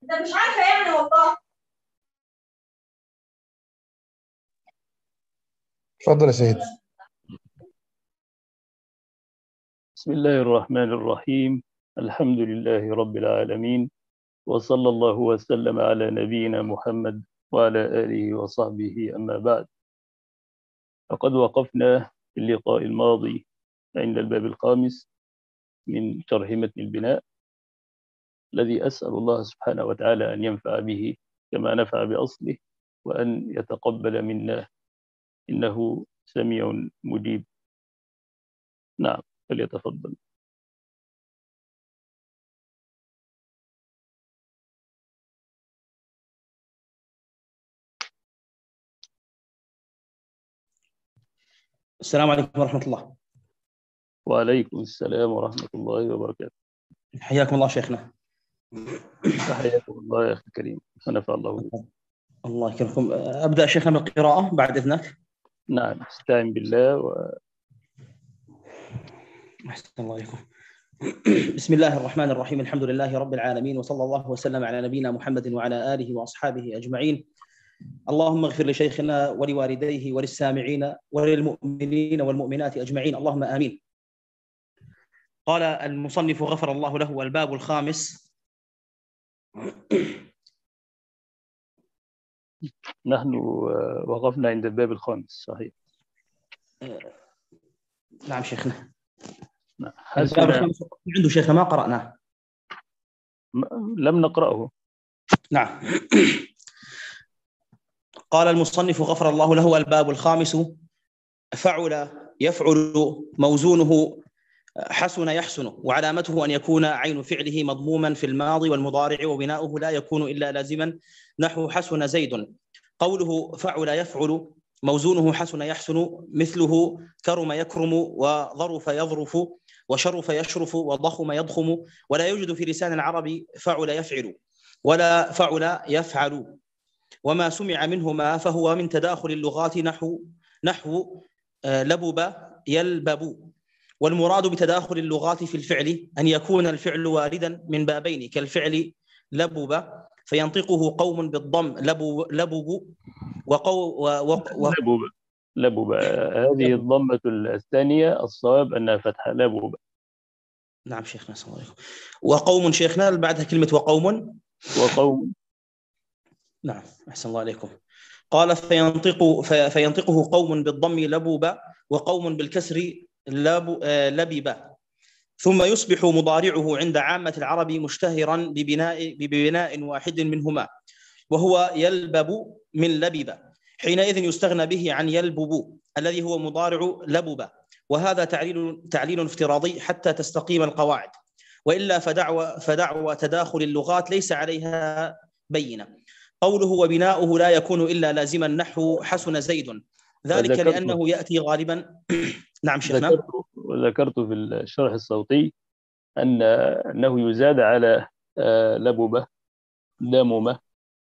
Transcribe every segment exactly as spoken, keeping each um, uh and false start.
انت مش عارفه يعني والله. اتفضل يا سيد. بسم الله الرحمن الرحيم. الحمد لله رب العالمين، وصلى الله وسلم على نبينا محمد وعلى آله وصحبه. أما بعد، فقد وقفنا في اللقاء الماضي عند الباب الخامس من شرح متن البناء، الذي أسأل الله سبحانه وتعالى أن ينفع به كما نفع بأصله، وأن يتقبل منا، إنه سميع مجيب. نعم، فليتفضل. السلام عليكم ورحمة الله. وعليكم السلام ورحمة الله وبركاته. حياكم الله شيخنا. تحياكم الله يا أخي الكريم، ونفع الله بكم. الله يكرمكم. أبدأ شيخنا بالقراءة بعد إذنك. نعم، استعن بالله و... أحسن الله عليكم. بسم الله الرحمن الرحيم. الحمد لله رب العالمين، وصلى الله وسلم على نبينا محمد وعلى آله وأصحابه أجمعين. اللهم اغفر لشيخنا ولوالديه وللسامعين وللمؤمنين والمؤمنات أجمعين، اللهم آمين. قال المصنف غفر الله له: الباب الخامس. نحن وقفنا عند الباب الخامس، صحيح؟ نعم شيخنا. نعم. الباب الخامس عنده شيخنا ما قرأناه. لم نقرأه. نعم. قال المصنف غفر الله له: الباب الخامس. فعل يفعل موزونه حسن يحسن، وعلامته أن يكون عين فعله مضموما في الماضي والمضارع، وبناؤه لا يكون إلا لازما، نحو حسن زيد. قوله فعل يفعل موزونه حسن يحسن مثله كرم يكرم، وظرف يظرف، وشرف يشرف، وضخم يضخم. ولا يوجد في لسان العرب فعل يفعل ولا فعل يفعل، وما سمع منهما فهو من تداخل اللغات، نحو نحو لبب يلبب. والمراد بتداخل اللغات في الفعل أن يكون الفعل واردا من بابين، كالفعل لبب فينطقه قوم بالضم لبب لبب، وقو و و لبب لبب هذه الضمة الثانية، الصواب أنها فتحة لبب. نعم شيخنا، السلام عليكم. وقوم شيخنا بعدها كلمة وقوم. وقوم. نعم، أحسن الله عليكم. قال فينطق فينطقه قوم بالضم لبوب، وقوم بالكسر لب لبب. ثم يصبح مضارعه عند عامة العرب مشتهرا ببناء ببناء واحد منهما، وهو يلبب من لبب. حينئذ يستغنى به عن يلبب الذي هو مضارع لبب، وهذا تعليل تعليل افتراضي حتى تستقيم القواعد، وإلا فدعوى فدعوى تداخل اللغات ليس عليها بينة. قوله وبناؤه لا يكون إلا لازما، نحو حسن زيد، ذلك لأنه يأتي غالبا. نعم شيخنا. ذكرت وذكرت في الشرح الصوتي أن أنه يزاد على لببة دممة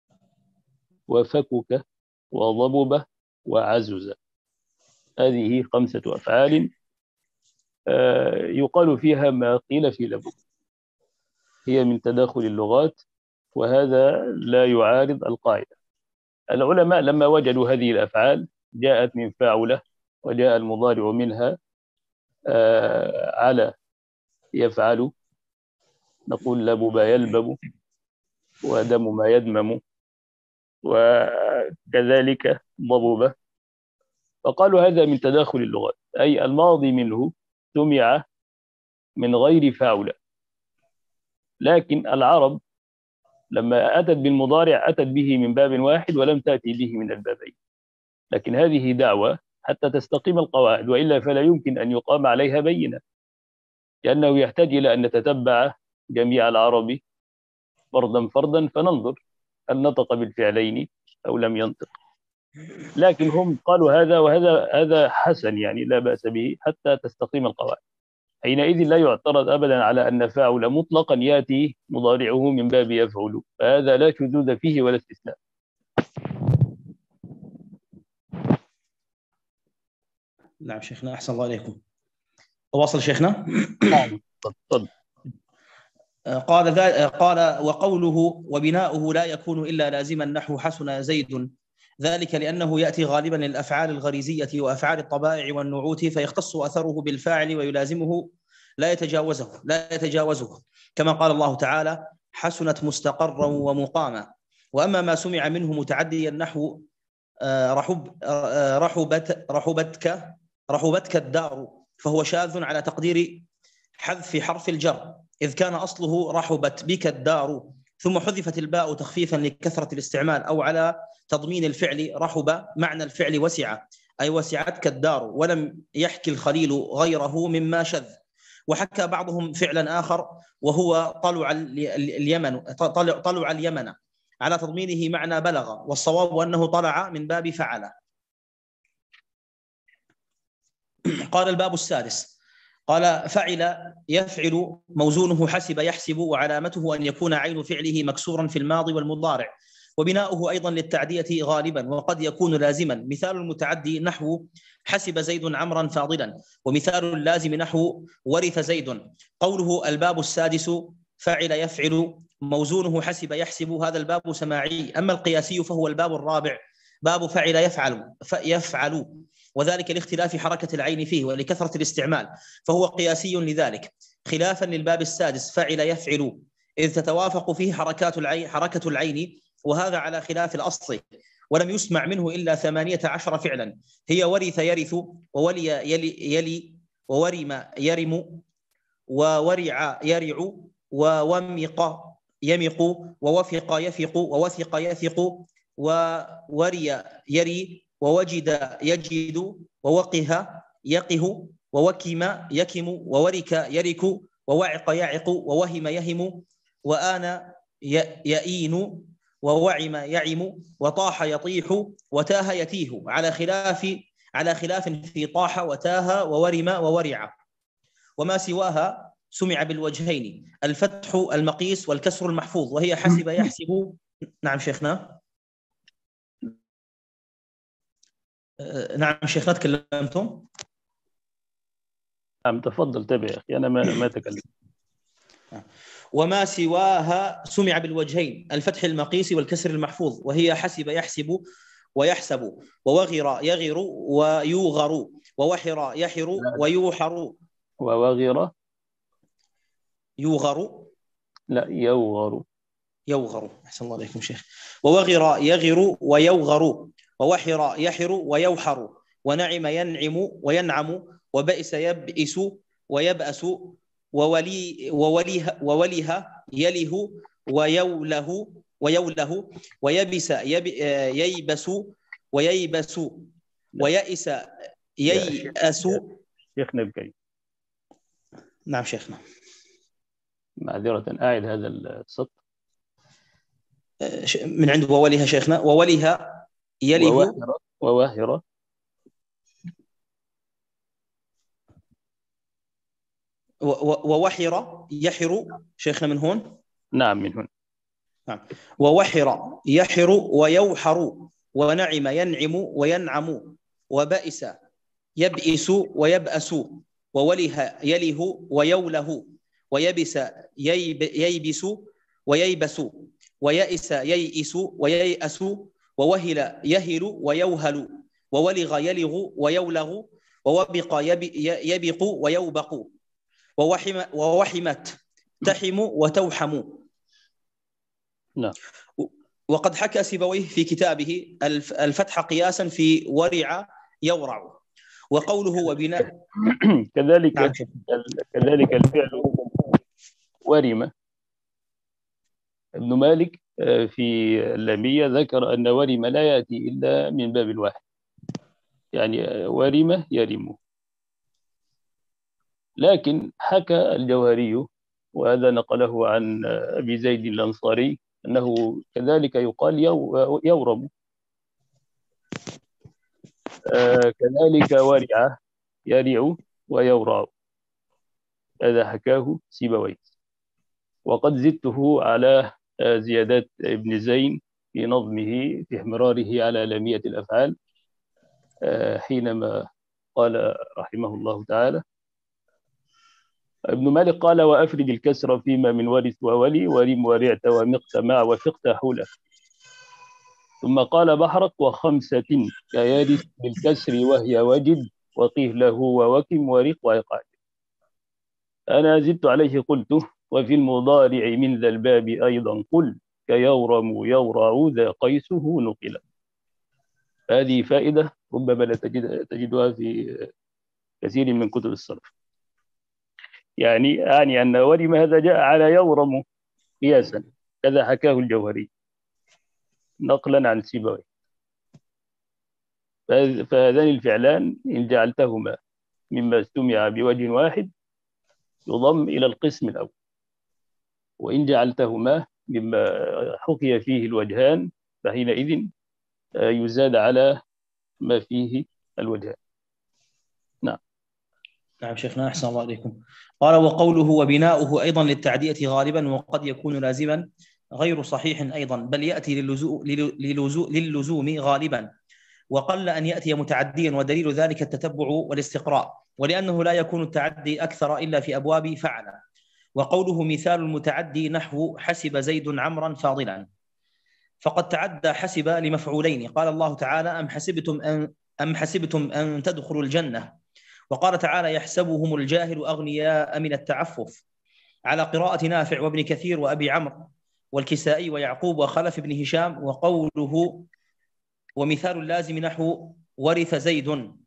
وفكك وضببة وعزز. هذه خمسة أفعال يقال فيها ما قيل في لبب، هي من تداخل اللغات، وهذا لا يعارض القاعدة. العلماء لما وجدوا هذه الأفعال جاءت من فاعلة، وجاء المضارع منها على يفعل، نقول لبب يلبب، ودمم يدمم، وكذلك ضبب. فقالوا هذا من تداخل اللغات، أي الماضي منه سمع من غير فاعلة. لكن العرب لما أتت بالمضارع أتت به من باب واحد ولم تأتي به من البابين، لكن هذه دعوة حتى تستقيم القواعد، وإلا فلا يمكن أن يقام عليها بينة، لأنه يحتاج إلى أن نتتبع جميع العرب فردا فردا فننظر هل نطق بالفعلين أو لم ينطق. لكن هم قالوا هذا وهذا هذا حسن، يعني لا بأس به حتى تستقيم القواعد. حينئذ لا يعترض أبدا على أن فاعل مطلقا يأتي مضارعه من باب يفعل، فهذا لا شذوذ فيه ولا استثناء. نعم شيخنا، أحسن الله عليكم. أواصل شيخنا. نعم، تفضل. قال قال وقوله وبناؤه لا يكون إلا لازما نحو حسن زيد، ذلك لأنه يأتي غالبا للأفعال الغريزية وأفعال الطبائع والنعوت، فيختص أثره بالفاعل ويلازمه لا يتجاوزه لا يتجاوزه كما قال الله تعالى: حسنت مستقرا ومقاما. وأما ما سمع منه متعديا نحو رحب رحبت رحبتك رحبتك الدار، فهو شاذ على تقدير حذف حرف الجر، إذ كان أصله رحبت بك الدار، ثم حذفت الباء تخفيفا لكثرة الاستعمال، أو على تضمين الفعل رحب معنى الفعل وسع، أي وسعتك الدار، ولم يحكي الخليل غيره مما شذ. وحكى بعضهم فعلا آخر وهو طلع اليمن طلع, طلع اليمن على تضمينه معنى بلغ، والصواب أنه طلع من باب فعل. قال الباب السادس: قال فعل يفعل موزونه حسب يحسب، وعلامته أن يكون عين فعله مكسورا في الماضي والمضارع، وبناؤه أيضا للتعدية غالبا، وقد يكون لازما. مثال المتعدي نحو حسب زيد عمرا فاضلا، ومثال اللازم نحو ورث زيد. قوله الباب السادس فعل يفعل موزونه حسب يحسب، هذا الباب سماعي. أما القياسي فهو الباب الرابع، باب فعل يفعل يفعل، وذلك لاختلاف حركة العين فيه ولكثرة الاستعمال، فهو قياسي لذلك، خلافا للباب السادس فعل يفعل، إذ تتوافق فيه حركات العين حركة العين، وهذا على خلاف الأصل. ولم يسمع منه إلا ثمانية عشر فعلا، هي ورث يرث، وولي يلي, يلي وورم يرم، وورع يرع، وومق يمق، ووفق يفق، ووثق يثق، ووري يري، ووجد يجد، ووقه يقه، ووكم يكم، وورك يرك، ووعق يعق، ووهم يهم، وآن يئين، ووعم يعم، وطاح يطيح، وتاه يتيه، على خلاف على خلاف في طاح وتاه وورم وورع. وما سواها سمع بالوجهين: الفتح المقيس والكسر المحفوظ، وهي حسب يحسب. نعم شيخنا. نعم شيخنا تكلمتم. نعم تفضل تابع يا أخي، أنا ما ما تكلم. وما سواها سمع بالوجهين: الفتح المقيس والكسر المحفوظ، وهي حسب يحسب ويحسب، ووغر يغر ويوغر، ووحر يحر ويوحر. ووغر يوغر لا يوغر يوغر أحسن الله عليكم شيخ. ووغر يغر ويوغر، ووحر يحر ويوحر، ونعم ينعم وينعم، وبئس يبئس ويبأس، وولي ووليها ووليها يله ويوله ويوله، ويبس يب ييبس وييبس، ويئس ييأس. شيخنا بكي. نعم شيخنا. معذرة أعد هذا السطر من عند ووليها شيخنا. ووليها يله وواهرة وواهرة ووحر يحر شيخنا من هون. نعم من هنا. نعم. ووحر يحر ويوحر، ونعم ينعم وينعم، وبئس يبئس ويبأس، ووله يله ويوله، ويبس ييب ييبس وييبس، ويئس ييئس وييأس، ووهل يهل ويوهل، وولغ يلغ ويولغ، ووبق يبق ويوبق، ووحم ووحمت تحم وتوحم. نعم. وقد حكى سيبويه في كتابه الفتح قياسا في ورع يورع. وقوله وبناء كذلك نعم. كذلك الفعل ورم. ابن مالك في اللامية ذكر أن ورم لا يأتي إلا من باب الواحد، يعني ورم يرم. لكن حكى الجوهري، وهذا نقله عن أبي زيد الأنصاري، أنه كذلك يقال يورم. كذلك ورع يرع ويورع، هذا حكاه سيبويه. وقد زدته على زيادات ابن زين في نظمه في احمراره على لامية الأفعال، حينما قال رحمه الله تعالى: ابن مالك قال: وأفرد الكسر فيما من ورث وولي ورم ورعت ومقت مع وفقت حوله. ثم قال: بحرك وخمسة كيارث بالكسر وهي وجد وقيل له ووكم ورق وإقعد. أنا زدت عليه قلت: وفي المضارع من ذا الباب أيضا قل كيورم يورع ذا قيسه نقل. هذه فائدة ربما لا تجد تجدها في كثير من كتب الصرف. يعني يعني أن ورم هذا جاء على يورم قياسا، كذا حكاه الجوهري نقلا عن سيبويه. فهذان الفعلان إن جعلتهما مما استمع بوجه واحد يضم إلى القسم الأول، وإن جعلتهما مما حكي فيه الوجهان فحينئذ يزاد على ما فيه الوجهان. نعم. نعم شيخنا أحسن الله عليكم. قال: وقوله وبناؤه أيضا للتعدية غالبا وقد يكون لازما غير صحيح أيضا، بل يأتي للزوم, للزوم, للزوم غالبا، وقل أن يأتي متعديا، ودليل ذلك التتبع والاستقراء، ولأنه لا يكون التعدي أكثر إلا في أبواب فعل. وقوله مثال المتعدي نحو حسب زيد عمرا فاضلا، فقد تعدى حسب لمفعولين. قال الله تعالى: أم حسبتم أن, أم حسبتم أن تدخلوا الجنة. وقال تعالى: يحسبهم الجاهل أغنياء من التعفف، على قراءة نافع وابن كثير وأبي عمرو والكسائي ويعقوب وخلف بن هشام. وقوله ومثال اللازم نحو ورث زيد،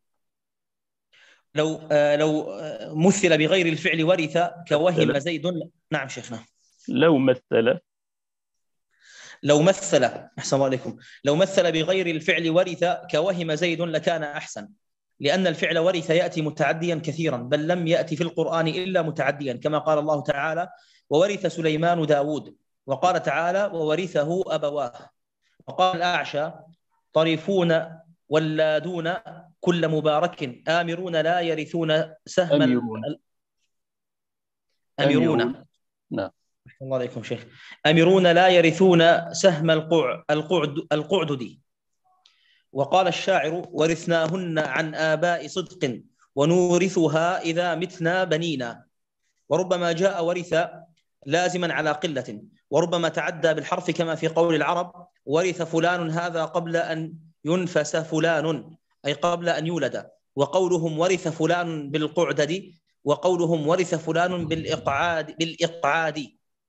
لو لو مثل بغير الفعل ورث كوهم زيد. نعم شيخنا. لو مثل لو مثل أحسن الله عليكم لو مثل بغير الفعل ورث كوهم زيد لكان أحسن، لأن الفعل ورث يأتي متعديا كثيرا، بل لم يأتي في القرآن إلا متعديا، كما قال الله تعالى: وورث سليمان داود. وقال تعالى: وورثه أبواه. وقال الأعشى: طريفون ولادون كل مبارك آمرون لا يرثون سهم أميرون ال... أميرون. أميرون. نعم. الله عليكم شيخ. أميرون لا يرثون سهم القع... القعد القعدد. وقال الشاعر: ورثناهن عن آباء صدق ونورثها إذا متنا بنينا. وربما جاء ورث لازما على قلة، وربما تعدى بالحرف كما في قول العرب: ورث فلان هذا قبل أن ينفس فلان، أي قبل أن يولد. وقولهم ورث فلان بالقعدد، وقولهم ورث فلان بالإقعاد بالإقعاد.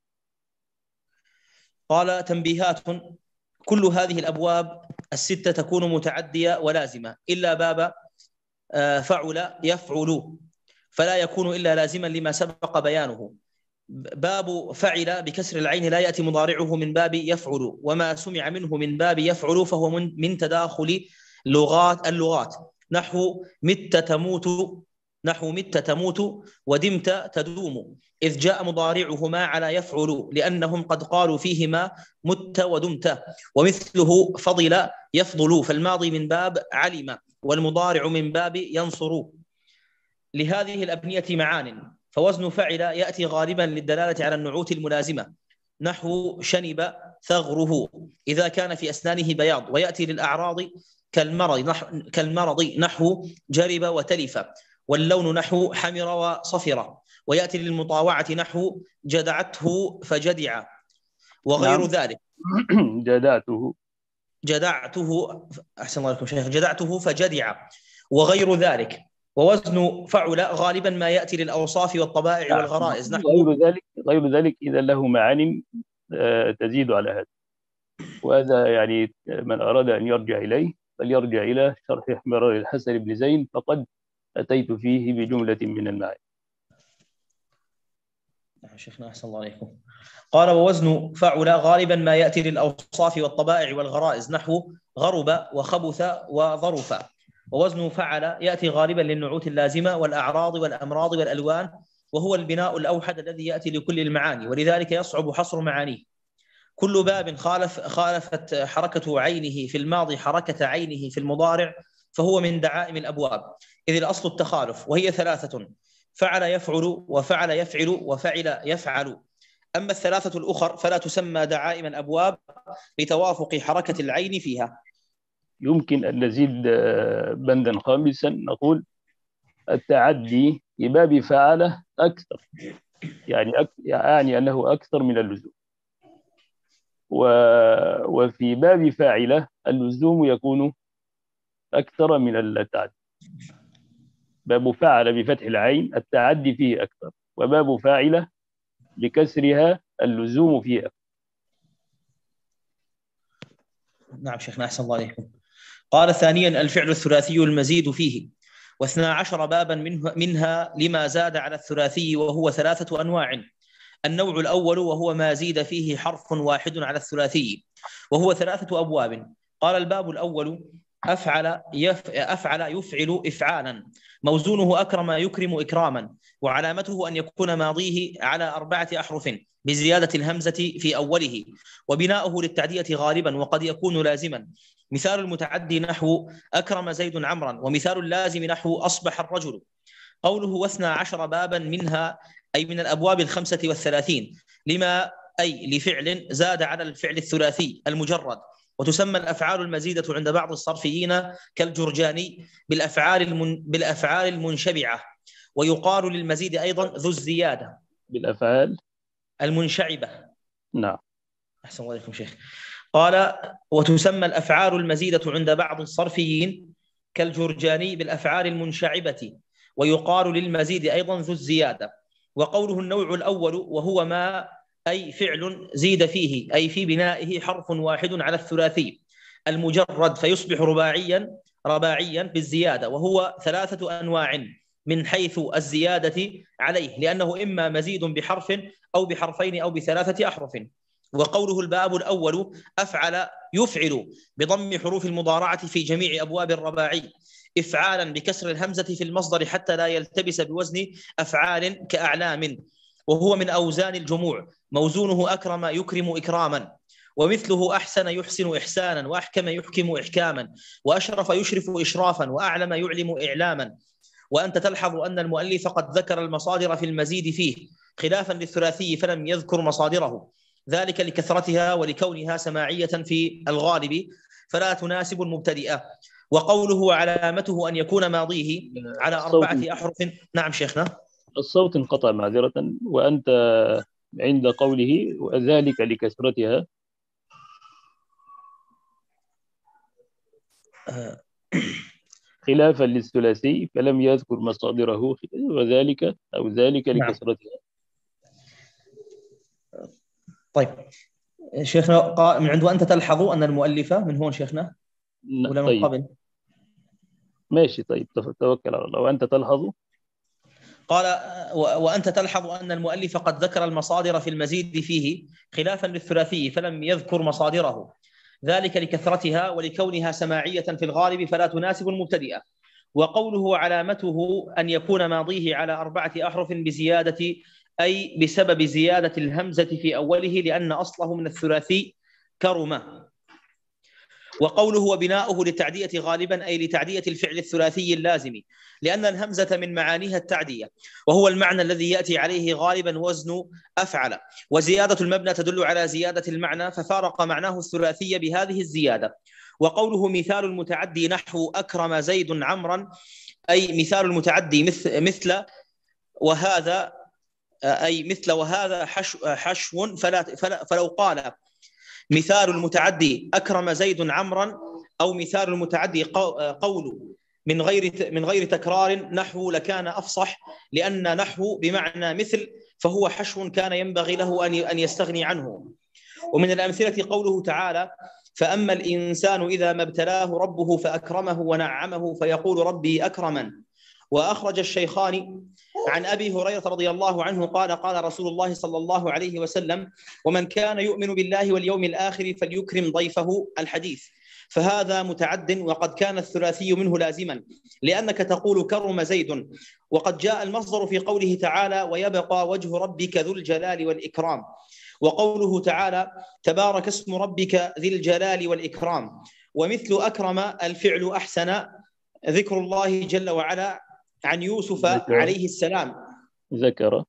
قال: تنبيهات: كل هذه الأبواب الستة تكون متعدية ولازمة إلا باب فعل يفعل، فلا يكون إلا لازما لما سبق بيانه. باب فعل بكسر العين لا يأتي مضارعه من باب يفعل، وما سمع منه من باب يفعل فهو من, من تداخل لغات اللغات، نحو مت تموت نحو مت تموت ودمت تدوم، إذ جاء مضارعهما على يفعل، لأنهم قد قالوا فيهما مت ودمت. ومثله فضل يفضل، فالماضي من باب علم، والمضارع من باب ينصر. لهذه الأبنية معان، فوزن فعل يأتي غالبا للدلالة على النعوت الملازمة، نحو شنب ثغره إذا كان في أسنانه بياض، ويأتي للأعراض كالمرض نحو, كالمرض نحو جرب وتلف، واللون نحو حمر وصفر، ويأتي للمطاوعة نحو جدعته فجدع وغير نعم. ذلك. جدعته جدعته أحسن الله لكم شيخ جدعته فجدع وغير ذلك. ووزن فعل غالبا ما يأتي للأوصاف والطبائع والغرائز، نحو غير ذلك غير ذلك إذا له معان تزيد على هذا. وهذا يعني من أراد أن يرجع إليه فليرجع إلى شرح احمرار الحسن بن زين، فقد أتيت فيه بجملة من المعاني. شيخنا أحسن الله عليكم. قال: ووزن فعل غالبا ما يأتي للأوصاف والطبائع والغرائز، نحو غرب وخبث وظرف. ووزن فعل يأتي غالبا للنعوت اللازمة والأعراض والأمراض والألوان، وهو البناء الأوحد الذي يأتي لكل المعاني، ولذلك يصعب حصر معانيه. كل باب خالف خالفت حركة عينه في الماضي حركة عينه في المضارع فهو من دعائم الأبواب، إذ الأصل التخالف، وهي ثلاثة: فعل يفعل وفعل يفعل وفعل يفعل. أما الثلاثة الأخر فلا تسمى دعائم الأبواب لتوافق حركة العين فيها. يمكن أن نزيد بندا خامسا، نقول: التعدي بباب فعل أكثر، يعني أك... يعني أنه أكثر من اللزوم. و... وفي باب فاعلة اللزوم يكون أكثر من التعدي. باب فاعل بفتح العين التعدي فيه أكثر، وباب فاعلة بكسرها اللزوم فيه أكثر. نعم شيخنا أحسن الله عليكم. قال ثانيا الفعل الثلاثي المزيد فيه، واثنا عشر بابا منه منها لما زاد على الثلاثي، وهو ثلاثة أنواع. النوع الأول وهو ما زيد فيه حرف واحد على الثلاثي، وهو ثلاثة أبواب. قال الباب الأول أفعل يف... أفعل يفعل إفعالا، موزونه أكرم يكرم إكراما، وعلامته أن يكون ماضيه على أربعة أحرف بزيادة الهمزة في أوله، وبناؤه للتعدية غالبا، وقد يكون لازما. مثال المتعدي نحو أكرم زيد عمرا، ومثال اللازم نحو أصبح الرجل. قوله واثنى عشر بابا منها أي من الأبواب الخمسة والثلاثين، لما أي لفعل زاد على الفعل الثلاثي المجرد. وتسمى الأفعال المزيدة عند بعض الصرفيين كالجرجاني بالأفعال المن... بالأفعال المنشبعة، ويقال للمزيد أيضا ذو الزيادة بالأفعال المنشعبة. نعم. أحسن الله عليكم شيخ. قال وتسمى الأفعال المزيدة عند بعض الصرفيين كالجرجاني بالأفعال المنشعبة، ويقال للمزيد أيضا ذو الزيادة. وقوله النوع الأول وهو ما أي فعل زيد فيه أي في بنائه حرف واحد على الثلاثي المجرد فيصبح رباعيا رباعيا بالزيادة، وهو ثلاثة أنواع من حيث الزيادة عليه، لأنه إما مزيد بحرف أو بحرفين أو بثلاثة أحرف. وقوله الباب الأول أفعل يفعل بضم حروف المضارعة في جميع أبواب الرباعي، إفعالا بكسر الهمزة في المصدر حتى لا يلتبس بوزن أفعال كأعلام، وهو من أوزان الجموع، موزونه أكرم يكرم إكراما. ومثله أحسن يحسن إحسانا، وأحكم يحكم إحكاما، وأشرف يشرف إشرافا، وأعلم يعلم إعلاما. وأنت تلحظ أن المؤلف قد ذكر المصادر في المزيد فيه خلافا للثلاثي فلم يذكر مصادره، ذلك لكثرتها ولكونها سماعية في الغالب فلا تناسب المبتدئة. وقوله علامته أن يكون ماضيه على أربعة أحرف. نعم شيخنا. الصوت انقطع معذرة. وأنت عند قوله وذلك لكثرتها خلافا للثلاثي فلم يذكر مصادره، وذلك أو ذلك لكثرتها. طيب شيخنا من عند وأنت تلحظ أن المؤلفة من هون شيخنا ولا من طيب. قبل؟ ماشي طيب توكل على الله. وأنت تلحظ قال وأنت تلحظ أن المؤلف قد ذكر المصادر في المزيد فيه خلافا للثلاثي فلم يذكر مصادره، ذلك لكثرتها ولكونها سماعية في الغالب فلا تناسب المبتدئة. وقوله علامته أن يكون ماضيه على أربعة أحرف بزيادة أي بسبب زيادة الهمزة في أوله لأن أصله من الثلاثي كرمة. وقوله وبناؤه للتعدية غالبا أي لتعدية الفعل الثلاثي اللازم، لأن الهمزة من معانيها التعدية، وهو المعنى الذي يأتي عليه غالبا وزن أفعل، وزيادة المبنى تدل على زيادة المعنى ففارق معناه الثلاثي بهذه الزيادة. وقوله مثال المتعدي نحو أكرم زيد عمرا أي مثال المتعدي مثل, مثل وهذا أي مثل وهذا حشو, حشو فلا فلا فلو قال مثال المتعدي أكرم زيد عمرا أو مثال المتعدي قول من غير من غير تكرار نحو لكان أفصح، لأن نحو بمعنى مثل فهو حشو كان ينبغي له أن يستغني عنه. ومن الأمثلة قوله تعالى فأما الإنسان إذا ما ابتلاه ربه فأكرمه ونعمه فيقول ربي أكرمن. وأخرج الشيخان عن أبي هريرة رضي الله عنه قال قال رسول الله صلى الله عليه وسلم ومن كان يؤمن بالله واليوم الآخر فليكرم ضيفه الحديث. فهذا متعد وقد كان الثلاثي منه لازما لأنك تقول كرم زيد، وقد جاء المصدر في قوله تعالى ويبقى وجه ربك ذو الجلال والإكرام. وقوله تعالى تبارك اسم ربك ذي الجلال والإكرام. ومثل أكرم الفعل أحسن ذكر الله جل وعلا عن يوسف ذكر. عليه السلام ذكر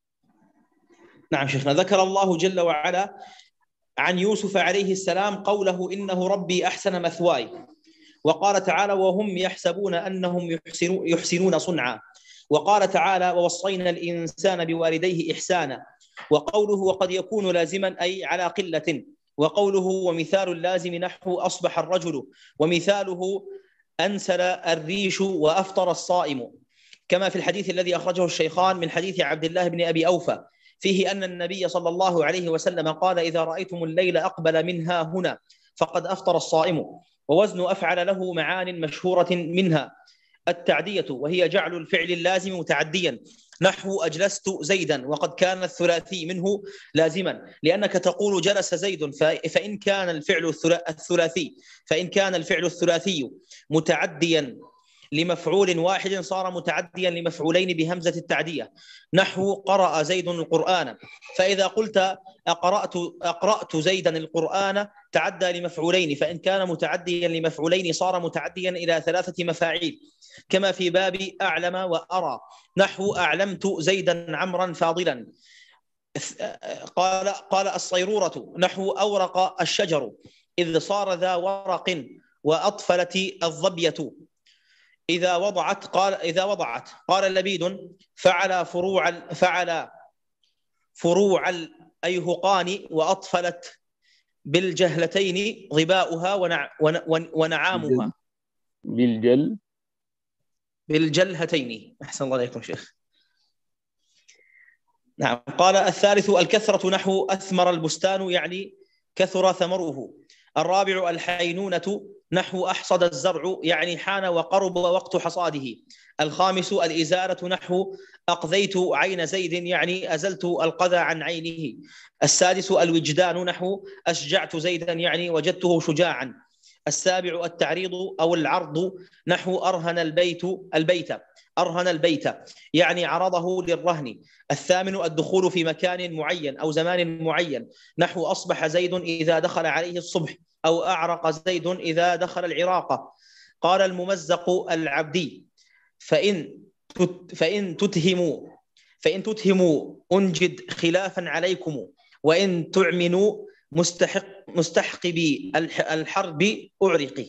نعم شيخنا ذكر الله جل وعلا عن يوسف عليه السلام قوله إنه ربي أحسن مثواي. وقال تعالى وهم يحسبون أنهم يحسنون صنعا. وقال تعالى ووصينا الإنسان بوالديه إحسانا، وقوله وقد يكون لازما أي على قلة، وقوله ومثال اللازم نحو أصبح الرجل، ومثاله أنسل الريش وأفطر الصائم، كما في الحديث الذي أخرجه الشيخان من حديث عبد الله بن أبي أوفى فيه أن النبي صلى الله عليه وسلم قال إذا رأيتم الليل أقبل منها هنا فقد أفطر الصائم. ووزن أفعل له معان مشهورة منها التعدية، وهي جعل الفعل اللازم متعديا نحو أجلست زيدا، وقد كان الثلاثي منه لازما، لأنك تقول جلس زيد، فإن كان الفعل الثلاثي فإن كان الفعل الثلاثي متعديا لمفعول واحد صار متعديا لمفعولين بهمزة التعدية نحو قرأ زيد القرآن، فإذا قلت أقرأت, أقرأت زيدا القرآن تعدى لمفعولين، فإن كان متعديا لمفعولين صار متعديا إلى ثلاثة مفاعيل، كما في باب أعلم وأرى نحو أعلمت زيدا عمرا فاضلا. قال قال الصيرورة نحو أورق الشجر إذ صار ذا ورق، وأطفلت الظبية إذا وضعت قال إذا وضعت قال لبيد فعل فروع فعل فروع الأيهقان، وأطفلت بالجهلتين ظباؤها ونع ونعامها بالجل بالجلهتين. أحسن الله عليكم شيخ. نعم. قال الثالث الكثرة نحو أثمر البستان يعني كثر ثمره. الرابع الحينونة نحو أحصد الزرع يعني حان وقرب وقت حصاده. الخامس الإزالة نحو أقذيت عين زيد يعني أزلت القذى عن عينه. السادس الوجدان نحو أشجعت زيدا يعني وجدته شجاعا. السابع التعريض أو العرض نحو أرهن البيت البيت أرهن البيت يعني عرضه للرهن. الثامن الدخول في مكان معين أو زمان معين نحو أصبح زيد إذا دخل عليه الصبح، أو أعرق زيد إذا دخل العراق. قال الممزق العبدي فإن فإن تتهموا فإن تتهموا أنجد خلافا عليكم، وإن تعمنوا مستحق مستحقبي الحرب أعرقي.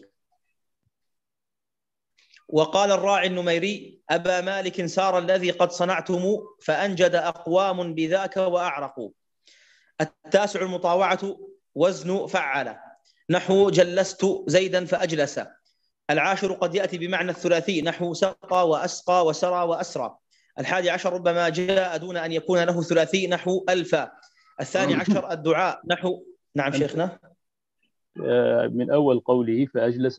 وقال الراعي النميري أبا مالك سار الذي قد صنعتم، فأنجد أقوام بذاك وأعرقوا. التاسع المطاوعة وزن فعل نحو جلست زيدا فأجلس. العاشر قد يأتي بمعنى الثلاثي نحو سقى وأسقى وسرى وأسرى. الحادي عشر ربما جاء دون أن يكون له ثلاثي نحو ألفا. الثاني عشر الدعاء نحو نعم شيخنا من أول قوله فأجلس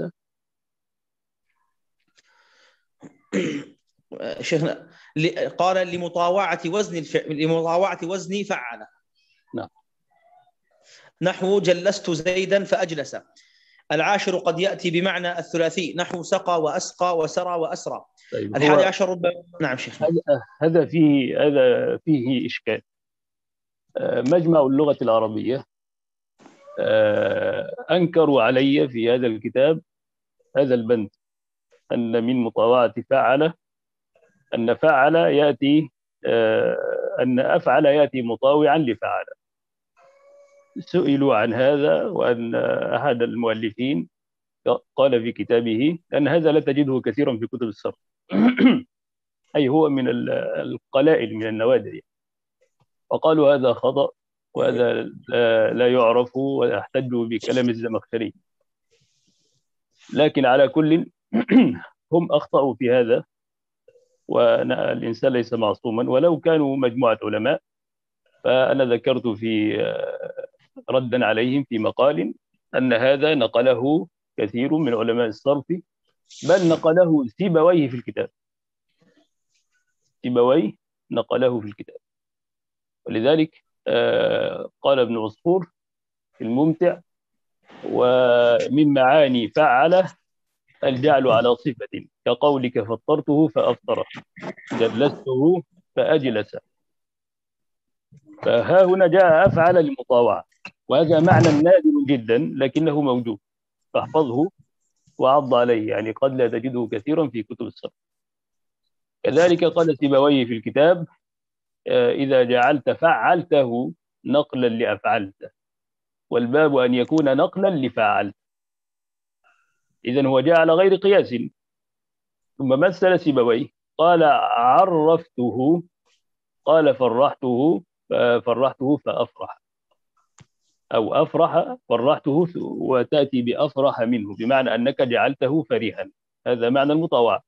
شيخنا قال لمطاوعة وزن الفعل لمطاوعة وزن فعل نعم نحو جلست زيدا فأجلس. العاشر قد يأتي بمعنى الثلاثي نحو سقى وأسقى وسرى وأسرى. طيب الحادي عشر ربما نعم شيخنا هذا فيه هذا فيه إشكال. مجمع اللغة العربية أنكروا علي في هذا الكتاب هذا البند أن من مطاوعة فعل أن فعل يأتي أن أفعل يأتي مطاوعا لفعل. سئلوا عن هذا، وأن أحد المؤلفين قال في كتابه أن هذا لا تجده كثيرا في كتب الصرف أي هو من القلائل من النوادر، وقالوا هذا خطأ وهذا لا يعرف، ويحتجوا بكلام الزمخشري. لكن على كل هم أخطأوا في هذا، والإنسان ليس معصوما ولو كانوا مجموعة علماء. فأنا ذكرت في ردا عليهم في مقال أن هذا نقله كثير من علماء الصرف، بل نقله سيبويه في الكتاب سيبويه نقله في الكتاب. ولذلك قال ابن عصفور في الممتع ومن معاني فعل الجعل على صفة كقولك فطرته فأفطر جلسته فأجلس. فها هنا جاء أفعل للمطاوعة، وهذا معنى نادر جدا لكنه موجود، فاحفظه وعض عليه، يعني قد لا تجده كثيرا في كتب الصرف. كذلك قال سيبويه في الكتاب إذا جعلت فعلته نقلا لأفعلت، والباب أن يكون نقلا لفعلت. إذن هو جاء على غير قياس. ثم مثل سيبويه قال عرفته، قال فرحته، فرحته فأفرح، أو أفرح فرحته وتأتي بأفرح منه، بمعنى أنك جعلته فرحا. هذا معنى المطاوعة.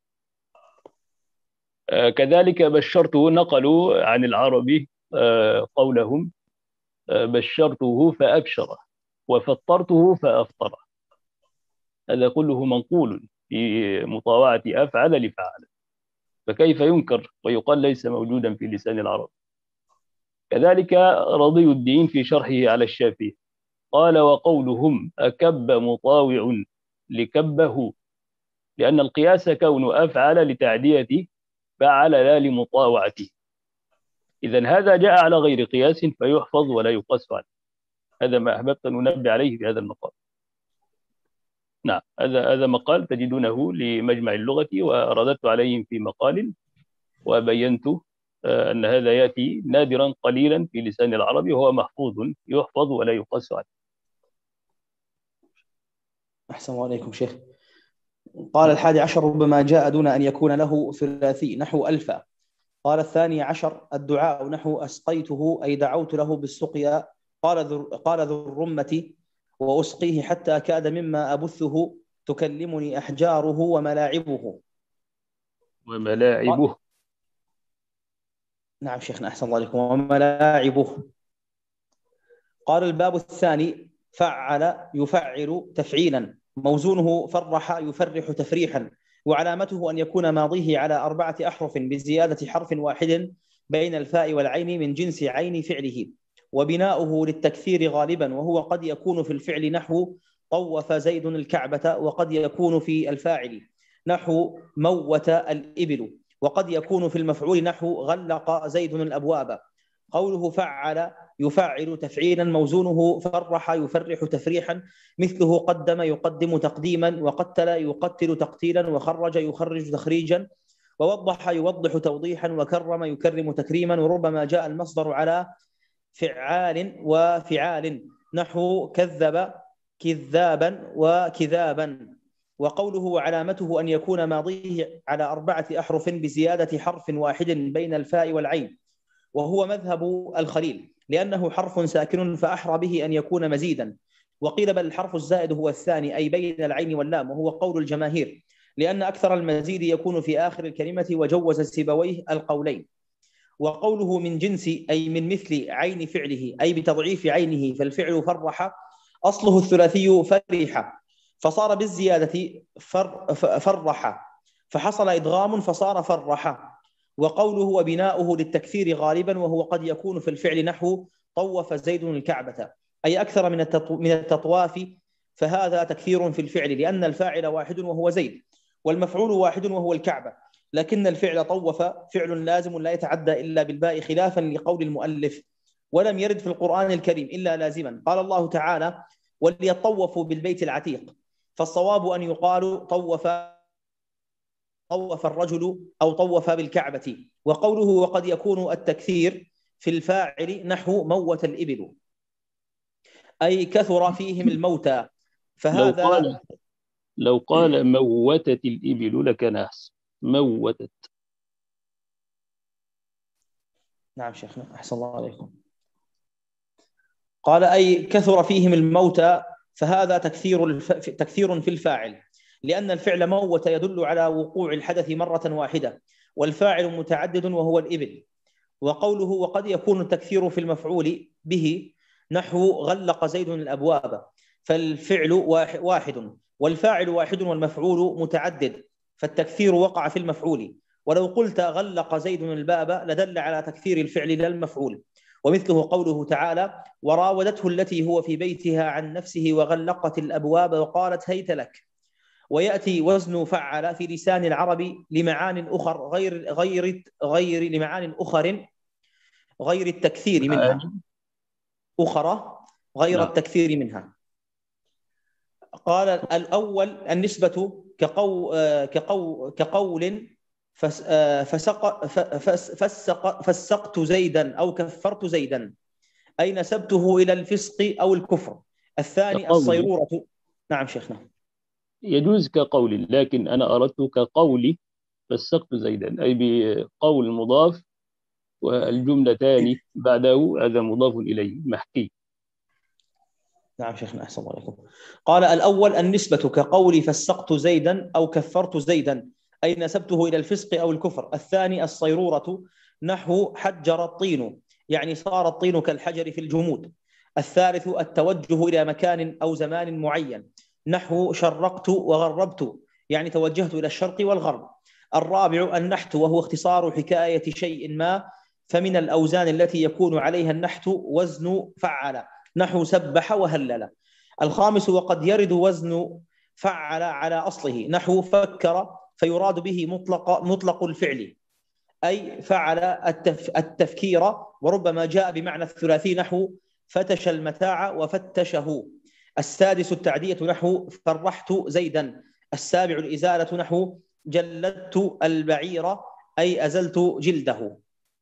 كذلك بشرته، نقلوا عن العربي قولهم بشرته فأبشر وفطرته فأفطر. هذا كله منقول في مطاوعة أفعل لفعل، فكيف ينكر ويقال ليس موجودا في لسان العرب؟ كذلك رضي الدين في شرحه على الشافعي قال وقولهم أكب مطاوع لكبه، لأن القياس كون أفعل لتعدية فعل لا لمطاوعته. إذن هذا جاء على غير قياس فيحفظ ولا يقاس عليه. هذا ما أحببت أن ننبه عليه في هذا المقال. نعم، هذا هذا مقال تجدونه لمجمع اللغة، ورددت عليهم في مقال وبينت أن هذا يأتي نادرا قليلا في لسان العربي، وهو محفوظ يحفظ ولا يقاس عليه. أحسن الله عليكم شيخ. قال الحادي عشر ربما جاء دون أن يكون له ثلاثي نحو ألفا. قال الثاني عشر الدعاء نحو أسقيته أي دعوت له بالسقيا. قال ذو قال ذو الرمة وأسقيه حتى كاد مما أبثه تكلمني أحجاره وملاعبه. وملاعبه. نعم شيخنا أحسن الله عليكم. وملاعبه. قال الباب الثاني فعل يفعل تفعيلا موزونه فرح يفرح تفريحا، وعلامته أن يكون ماضيه على أربعة أحرف بزيادة حرف واحد بين الفاء والعين من جنس عين فعله، وبناؤه للتكثير غالبا، وهو قد يكون في الفعل نحو طوف زيد الكعبة، وقد يكون في الفاعل نحو موت الإبل، وقد يكون في المفعول نحو غلق زيد الأبواب. قوله فعل يفعل تفعيلا موزونه فرح يفرح تفريحا، مثله قدم يقدم تقديما، وقتل يقتل تقتيلا، وخرج يخرج تخريجا، ووضح يوضح توضيحا، وكرم يكرم تكريما. وربما جاء المصدر على فعال وفعال نحو كذب كذابا وكذابا. وقوله وعلامته أن يكون ماضيه على أربعة أحرف بزيادة حرف واحد بين الفاء والعين، وهو مذهب الخليل لأنه حرف ساكن فأحرى به أن يكون مزيدا. وقيل بل الحرف الزائد هو الثاني أي بين العين واللام، وهو قول الجماهير، لأن أكثر المزيد يكون في آخر الكلمة، وجوز سيبويه القولين. وقوله من جنس أي من مثل عين فعله أي بتضعيف عينه، فالفعل فرح أصله الثلاثي فرح فصار بالزيادة فر فرح فحصل إدغام فصار فرح. وقوله وبناؤه للتكثير غالبا، وهو قد يكون في الفعل نحو طوف زيد الكعبة أي أكثر من من التطواف، فهذا تكثير في الفعل لأن الفاعل واحد وهو زيد، والمفعول واحد وهو الكعبة، لكن الفعل طوف فعل لازم لا يتعدى إلا بالباء خلافا لقول المؤلف، ولم يرد في القرآن الكريم إلا لازما. قال الله تعالى وليطوفوا بالبيت العتيق، فالصواب أن يقال طوف طوف الرجل أو طوف بالكعبة. وقوله وقد يكون التكثير في الفاعل نحو موت الإبل أي كثر فيهم الموتى، فهذا لو قال لو قال موتت الإبل لكان أحسن. موتت. نعم شيخنا أحسن الله عليكم. قال أي كثر فيهم الموتى، فهذا تكثير الف... تكثير في الفاعل، لأن الفعل موت يدل على وقوع الحدث مرة واحدة، والفاعل متعدد وهو الإبل. وقوله وقد يكون التكثير في المفعول به نحو غلق زيد الأبواب، فالفعل واحد والفاعل واحد والمفعول متعدد، فالتكثير وقع في المفعول. ولو قلت غلق زيد الباب لدل على تكثير الفعل لا المفعول. ومثله قوله تعالى وراودته التي هو في بيتها عن نفسه وغلقت الأبواب وقالت هيت لك. ويأتي وزن فعل في لسان العرب لمعان أخر غير غير غير لمعان أخر غير التكثير منها أخرى غير نعم. التكثير منها. قال الأول النسبة كقو كقو كقول فسق فسق فسقت زيدا أو كفرت زيدا أي نسبته إلى الفسق أو الكفر. الثاني الصيرورة. نعم شيخنا. يجوز كقول، لكن أنا أردت كقول فسقت زيدا، أي بقول المضاف والجملتان بعده هذا مضاف إليه محكي. نعم شيخنا أحسن الله عليكم. قال الأول النسبة كقولي فسقت زيدا أو كفرت زيدا، أي نسبته إلى الفسق أو الكفر. الثاني الصيرورة نحو حجر الطين، يعني صار الطين كالحجر في الجمود. الثالث التوجه إلى مكان أو زمان معين، نحو شرقت وغربت، يعني توجهت إلى الشرق والغرب. الرابع النحت، وهو اختصار حكاية شيء ما، فمن الأوزان التي يكون عليها النحت وزن فعل، نحو سبح وهلل. الخامس وقد يرد وزن فعل على أصله، نحو فكر، فيراد به مطلق مطلق الفعل، أي فعل التف التفكير، وربما جاء بمعنى الثلاثي، نحو فتش المتاع وفتشه. السادس التعدية، نحو فرحت زيدا. السابع الإزالة، نحو جلدت البعير، أي أزلت جلده.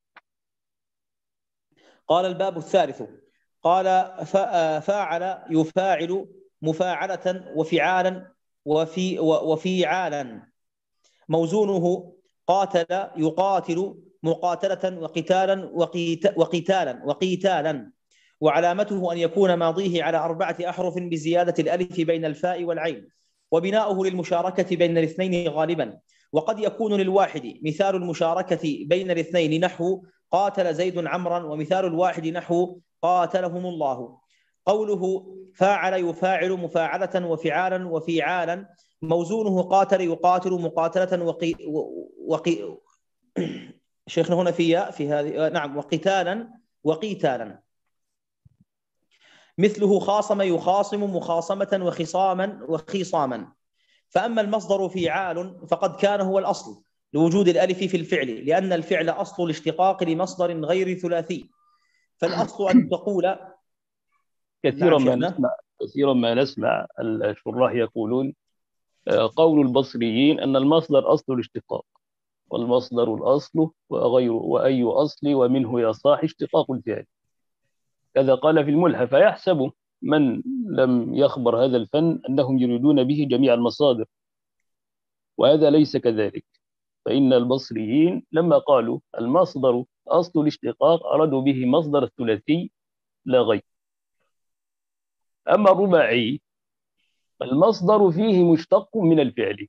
قال الباب الثالث، قال فاعل يفاعل مفاعلة وفعالا وفي وفيعالا، موزونه قاتل يقاتل مقاتلة وقتالا وقتالا وقيتالا. وعلامته أن يكون ماضيه على أربعة أحرف بزيادة الألف بين الفاء والعين، وبناؤه للمشاركة بين الاثنين غالبا، وقد يكون للواحد. مثال المشاركة بين الاثنين نحو قاتل زيد عمرا، ومثال الواحد نحو قاتلهم الله. قوله فاعل يفاعل مفاعلة وفعالا وفيعالا، موزونه قاتل يقاتل مقاتلة وقي وقي شيخنا هنا في ياء في هذه، نعم، وقتالا وقيتالا. مثله خاصم يخاصم مخاصمة وخصاما وخصاما. فأما المصدر فيعال فقد كان هو الأصل لوجود الألف في الفعل، لأن الفعل أصل الاشتقاق لمصدر غير ثلاثي. فالأصل أن تقول. كثيرا نعم ما شيخنا. نسمع كثيرا ما نسمع الشراح يقولون قول البصريين أن المصدر أصل الاشتقاق، والمصدر الأصل وغير وأي أصل ومنه يصاح اشتقاق الفعل، كذا قال في الملهى. فيحسب من لم يخبر هذا الفن أنهم يريدون به جميع المصادر، وهذا ليس كذلك. فإن البصريين لما قالوا المصدر أصل الاشتقاق أرادوا به مصدر الثلاثي لا غير. أما الرباعي المصدر فيه مشتق من الفعل،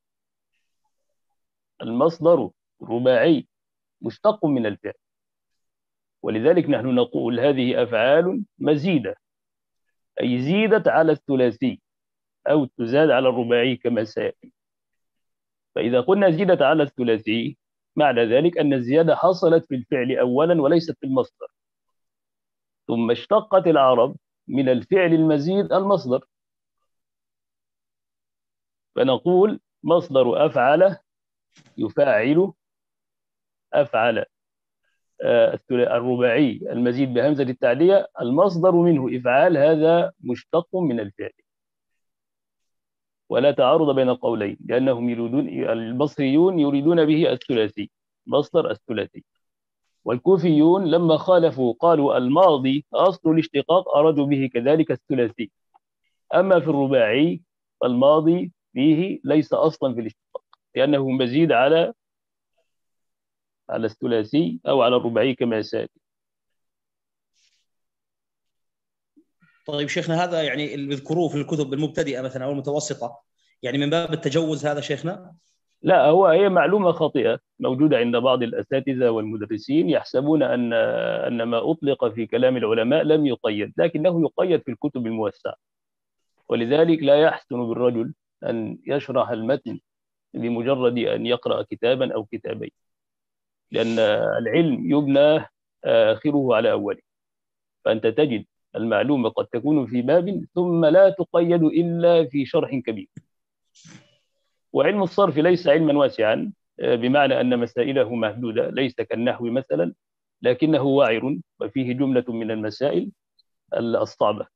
المصدر الرباعي مشتق من الفعل، ولذلك نحن نقول هذه أفعال مزيدة، أي زيدت على الثلاثي أو تزاد على الرباعي كما سيأتي. فإذا قلنا زيدت على الثلاثي معنى ذلك أن الزيادة حصلت في الفعل أولا وليست في المصدر، ثم اشتقت العرب من الفعل المزيد المصدر، فنقول مصدر أفعل يفاعل أفعل الرباعي المزيد بهمزة التعدية المصدر منه إفعال، هذا مشتق من الفعل. ولا تعارض بين القولين، لأنهم يريدون البصريون يريدون به الثلاثي، مصدر الثلاثي، والكوفيون لما خالفوا قالوا الماضي أصل الاشتقاق أرادوا به كذلك الثلاثي. أما في الرباعي فالماضي فيه ليس أصلا في الاشتقاق، لأنه مزيد على على الثلاثي أو على الرباعي كما سيأتي. طيب شيخنا، هذا يعني اللي يذكروه في الكتب المبتدئة مثلا أو المتوسطة، يعني من باب التجوز هذا شيخنا؟ لا، هو هي معلومة خاطئة موجودة عند بعض الأساتذة والمدرسين، يحسبون أن أن ما أطلق في كلام العلماء لم يقيد، لكنه يقيد في الكتب الموسعة. ولذلك لا يحسن بالرجل أن يشرح المتن بمجرد أن يقرأ كتابا أو كتابين، لأن العلم يبنى آخره على أوله. فأنت تجد المعلومة قد تكون في باب ثم لا تقيد إلا في شرح كبير. وعلم الصرف ليس علما واسعا بمعنى أن مسائله محدودة، ليس كالنحو مثلا، لكنه واعر وفيه جملة من المسائل الصعبة.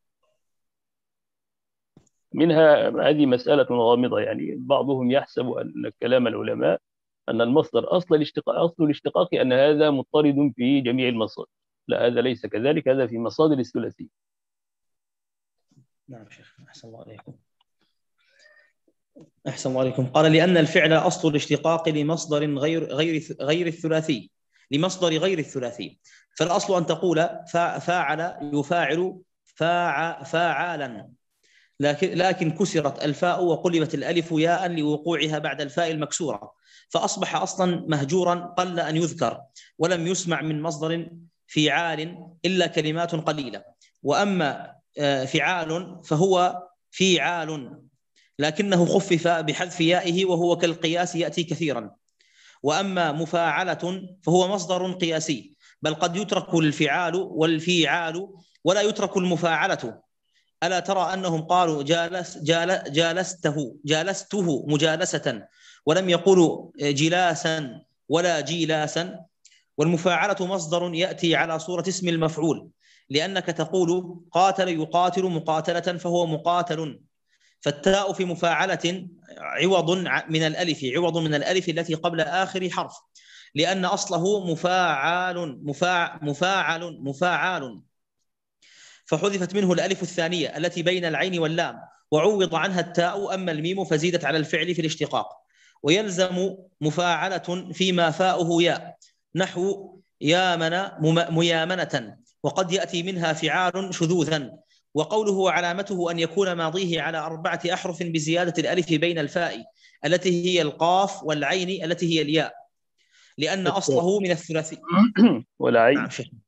منها هذه مسألة غامضة، يعني بعضهم يحسب أن كلام العلماء أن المصدر أصل الاشتقاق أصل الاشتقاق أن هذا مضطرد في جميع المصادر. لا، هذا ليس كذلك، هذا في مصادر الثلاثي. نعم شيخ أحسن الله عليكم. أحسن الله عليكم. قال لأن الفعل أصل الاشتقاق لمصدر غير غير غير الثلاثي، لمصدر غير الثلاثي، فالأصل أن تقول فاعل يفاعل فاع فاعالا، لكن لكن كسرت الفاء وقلبت الألف ياء لوقوعها بعد الفاء المكسورة، فأصبح أصلا مهجورا قل أن يذكر، ولم يسمع من مصدر فعال إلا كلمات قليلة. وأما فعال فهو فيعال، لكنه خفف بحذف يائه وهو كالقياس يأتي كثيرا. وأما مفاعلة فهو مصدر قياسي، بل قد يترك الفعال والفيعال ولا يترك المفاعلة. ألا ترى أنهم قالوا جالس جال جالسته جالسته مجالسة، ولم يقولوا جلاسا ولا جيلاسا. والمفاعلة مصدر يأتي على صورة اسم المفعول، لأنك تقول قاتل يقاتل مقاتلة فهو مقاتل، فالتاء في مفاعلة عوض من الألف، عوض من الألف التي قبل آخر حرف، لأن أصله مفاعل مفاع مفاعل مفاعل، فحذفت منه الألف الثانية التي بين العين واللام وعوض عنها التاء. أما الميم فزيدت على الفعل في الاشتقاق. ويلزم مفاعلة فيما فاؤه ياء، نحو يامن ميامنة، وقد يأتي منها فعال شذوذا. وقوله علامته أن يكون ماضيه على أربعة أحرف بزيادة الألف بين الفاء التي هي القاف والعين التي هي الياء، لأن أصله من الثلاثي. والعين نعم شيخ.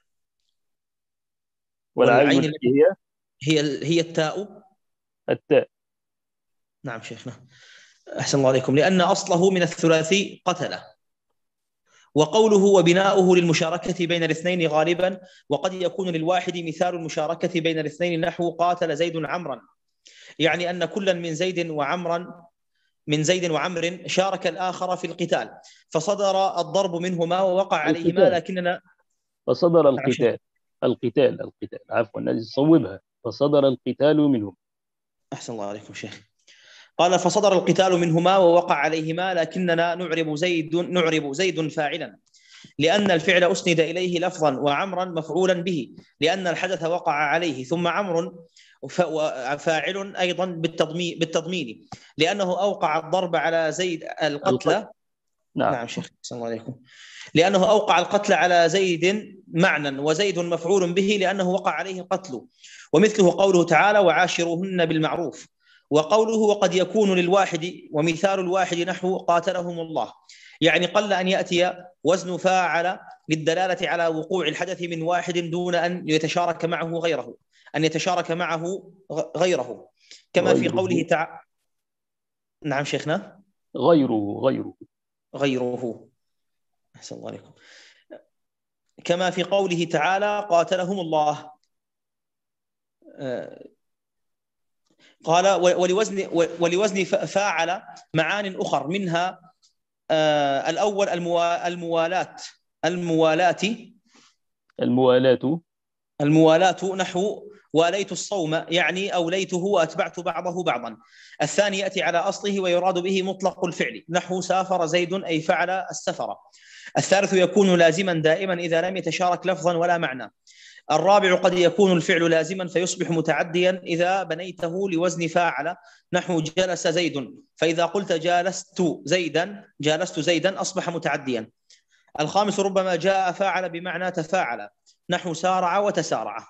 والعين التي هي هي هي التاء التاء. نعم شيخنا. أحسن الله عليكم. لأن أصله من الثلاثي قتله. وقوله وبناؤه للمشاركة بين الاثنين غالبا، وقد يكون للواحد مثال المشاركة بين الاثنين، نحو قاتل زيد عمرا، يعني أن كلا من زيد وعمرا من زيد وعمر شارك الآخر في القتال، فصدر الضرب منهما ووقع عليهما، لكننا فصدر القتال القتال القتال عفوا الذي صوبها فصدر القتال منهم. أحسن الله عليكم شيخ. قال فصدر القتال منهما ووقع عليهما، لكننا نعرب زيد نعرب زيد فاعلا، لأن الفعل أسند إليه لفظا، وعمرا مفعولا به، لأن الحدث وقع عليه، ثم عمر فاعل أيضا بالتضمين, بالتضمين لأنه أوقع الضرب على زيد القتل. نعم. نعم شيخ أحسن الله عليكم. لأنه أوقع القتل على زيد معنى، وزيد مفعول به لأنه وقع عليه القتل. ومثله قوله تعالى وعاشروهن بالمعروف. وقوله وقد يكون للواحد، ومثال الواحد نحو قاتلهم الله، يعني قل أن يأتي وزن فاعل للدلالة على وقوع الحدث من واحد دون أن يتشارك معه غيره أن يتشارك معه غيره كما في قوله تعالى. نعم شيخنا. غيره غيره غيره أحسن الله عليكم. كما في قوله تعالى قاتلهم الله. قال ولوزن ولوزن فاعل معان أخر، منها الأول الموالاة الموالاة الموالاة الموالاة نحو واليت الصوم، يعني أوليته وأتبعت بعضه بعضا. الثاني يأتي على أصله ويراد به مطلق الفعل، نحو سافر زيد أي فعل السفر. الثالث يكون لازما دائما إذا لم يتشارك لفظا ولا معنى. الرابع قد يكون الفعل لازما فيصبح متعديا إذا بنيته لوزن فاعل، نحو جلس زيد، فإذا قلت جالست زيدا جالست زيدا أصبح متعديا. الخامس ربما جاء فاعل بمعنى تفاعل، نحو سارع وتسارع.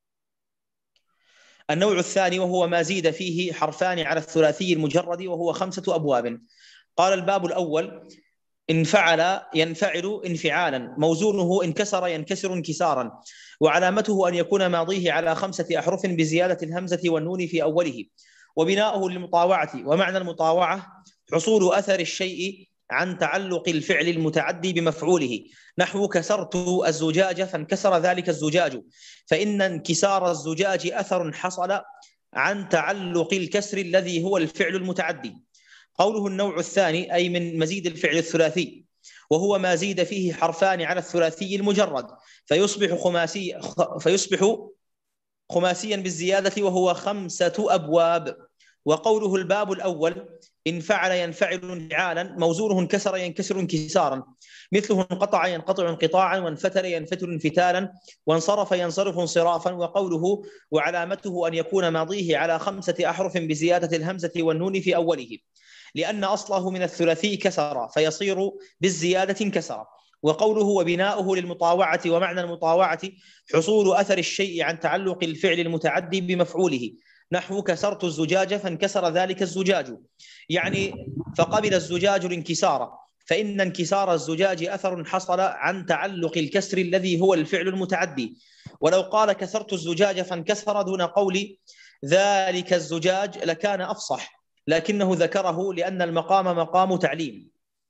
النوع الثاني وهو ما زيد فيه حرفان على الثلاثي المجرد، وهو خمسة أبواب. قال الباب الأول انفعل ينفعل انفعالا، موزونه انكسر ينكسر انكسارا، وعلامته أن يكون ماضيه على خمسة أحرف بزيادة الهمزة والنون في أوله. وبناؤه للمطاوعة، ومعنى المطاوعة حصول أثر الشيء عن تعلق الفعل المتعدي بمفعوله، نحو كسرت الزجاج فانكسر ذلك الزجاج، فإن انكسار الزجاج أثر حصل عن تعلق الكسر الذي هو الفعل المتعدي. قوله النوع الثاني أي من مزيد الفعل الثلاثي، وهو ما زيد فيه حرفان على الثلاثي المجرد فيصبح خماسي فيصبح خماسيا بالزيادة، وهو خمسة أبواب. وقوله الباب الأول إن فعل ينفعل انفعالا موزونه انكسر ينكسر انكسارا، مثله انقطع ينقطع انقطاعا، وانفتل ينفتل انفتالا، وانصرف ينصرف انصرافا. وقوله وعلامته أن يكون ماضيه على خمسة أحرف بزيادة الهمزة والنون في أوله، لأن أصله من الثلاثي كسر فيصير بالزيادة انكسر. وقوله وبناؤه للمطاوعة، ومعنى المطاوعة حصول أثر الشيء عن تعلق الفعل المتعدي بمفعوله، نحو كسرت الزجاج فانكسر ذلك الزجاج، يعني فقبل الزجاج الانكسار، فإن انكسار الزجاج أثر حصل عن تعلق الكسر الذي هو الفعل المتعدي. ولو قال كسرت الزجاج فانكسر دون قول ذلك الزجاج لكان أفصح، لكنه ذكره لأن المقام مقام تعليم.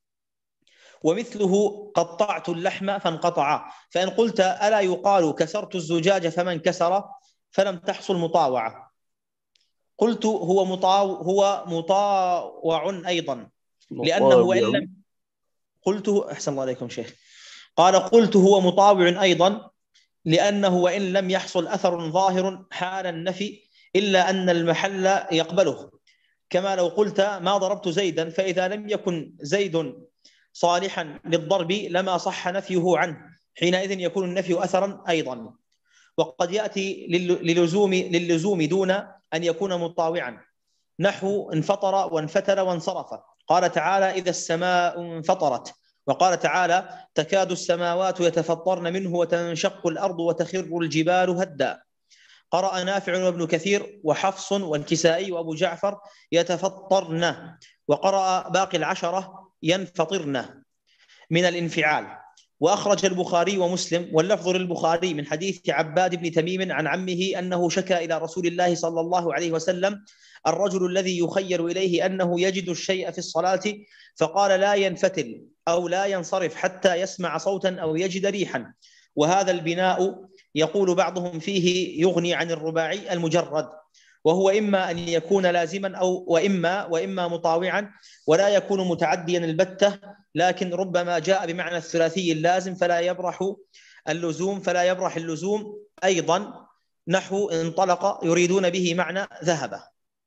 ومثله قطعت اللحم فانقطع، فإن قلت ألا يقال كسرت الزجاج فما انكسر فلم تحصل مطاوعة. قلت هو مطاو هو مطاوع أيضا لأنه وإن مطاوع. لم قلت أحسن الله عليكم شيخ. قال قلت هو مطاوع أيضا لأنه وإن لم يحصل أثر ظاهر حال النفي إلا أن المحل يقبله، كما لو قلت ما ضربت زيدا، فإذا لم يكن زيد صالحا للضرب لما صح نفيه عنه، حينئذ يكون النفي أثرا أيضا. وقد يأتي للزوم للزوم دون أن يكون مطاوعا، نحو انفطر وانفتل وانصرف. قال تعالى إذا السماء انفطرت، وقال تعالى تكاد السماوات يتفطرن منه وتنشق الأرض وتخر الجبال هدا. قرأ نافع وابن كثير وحفص والكسائي وأبو جعفر يتفطرن، وقرأ باقي العشرة ينفطرن من الانفعال. وأخرج البخاري ومسلم واللفظ للبخاري من حديث عباد بن تميم عن عمه أنه شكى إلى رسول الله صلى الله عليه وسلم الرجل الذي يخير إليه أنه يجد الشيء في الصلاة، فقال لا ينفتل أو لا ينصرف حتى يسمع صوتا أو يجد ريحا. وهذا البناء يقول بعضهم فيه يغني عن الرباعي المجرد، وهو إما أن يكون لازما أو وإما وإما مطاوعا، ولا يكون متعديا البتة، لكن ربما جاء بمعنى الثلاثي اللازم فلا يبرح اللزوم فلا يبرح اللزوم أيضا، نحو انطلق يريدون به معنى ذهب.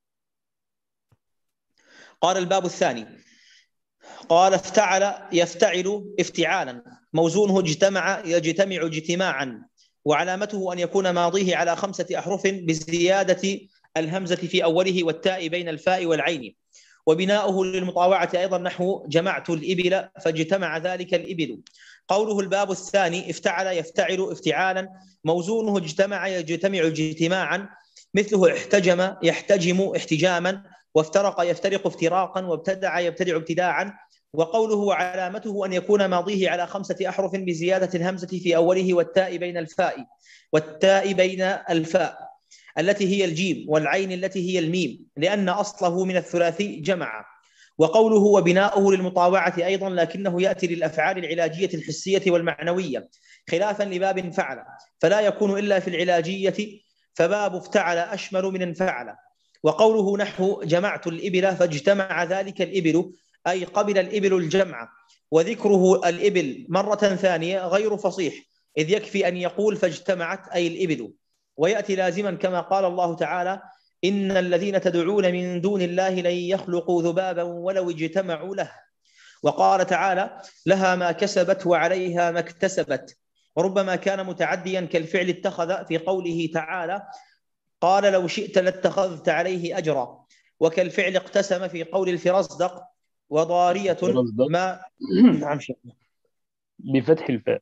قال الباب الثاني قال افتعل يفتعل افتعالا موزونه اجتمع يجتمع اجتماعا، وعلامته أن يكون ماضيه على خمسة أحرف بزيادة الهمزة في أوله والتاء بين الفاء والعين. وبناؤه للمطاوعة أيضا نحو جمعت الإبل فاجتمع ذلك الإبل. قوله الباب الثاني افتعل يفتعل افتعالا موزونه اجتمع يجتمع اجتماعا، مثله احتجم يحتجم احتجاما، وافترق يفترق افتراقا، وابتدع يبتدع ابتداعا. وقوله علامته أن يكون ماضيه على خمسة أحرف بزيادة الهمزة في أوله والتاء بين الفاء والتاء بين الفاء التي هي الجيم والعين التي هي الميم، لأن أصله من الثلاثي جمع. وقوله وبناؤه للمطاوعة أيضا لكنه يأتي للأفعال العلاجية الحسية والمعنوية، خلافا لباب فعل فلا يكون إلا في العلاجية، فباب افتعل أشمل من انفعل. وقوله نحو جمعت الإبل فاجتمع ذلك الإبل أي قبل الإبل الجمع، وذكره الإبل مرة ثانية غير فصيح، إذ يكفي أن يقول فاجتمعت أي الإبل. ويأتي لازما كما قال الله تعالى إن الذين تدعون من دون الله لن يخلقوا ذبابا ولو اجتمعوا له. وقال تعالى لها ما كسبت وعليها ما اكتسبت. وربما كان متعديا كالفعل اتخذ في قوله تعالى قال لو شئت لاتخذت عليه أجرا، وكالفعل اقتسم في قول الفرزدق وضارية فرزدق ما نعم شيخنا بفتح الفاء.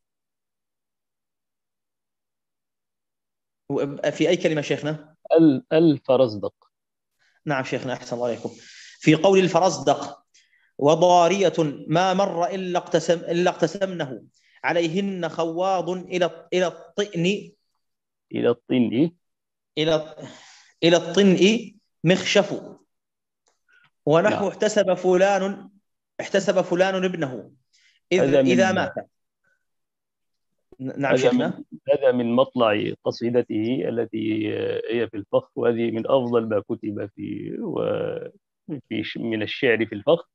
في أي كلمة شيخنا؟ الفرزدق. نعم شيخنا أحسن الله عليكم. في قول الفرزدق وضارية ما مر إلا اقتسم إلا اقتسمنه عليهن خواض إلى إلى الطئن إلى الطين إلى إلى الطنء مخشف. ونحو نعم. احتسب فلان احتسب فلان ابنه إذ هذا من إذا مات. نعم هذا من شيخنا. هذا من مطلع قصيدته التي هي في الفخر، وهذه من أفضل ما كتب في وفي من الشعر في الفخر.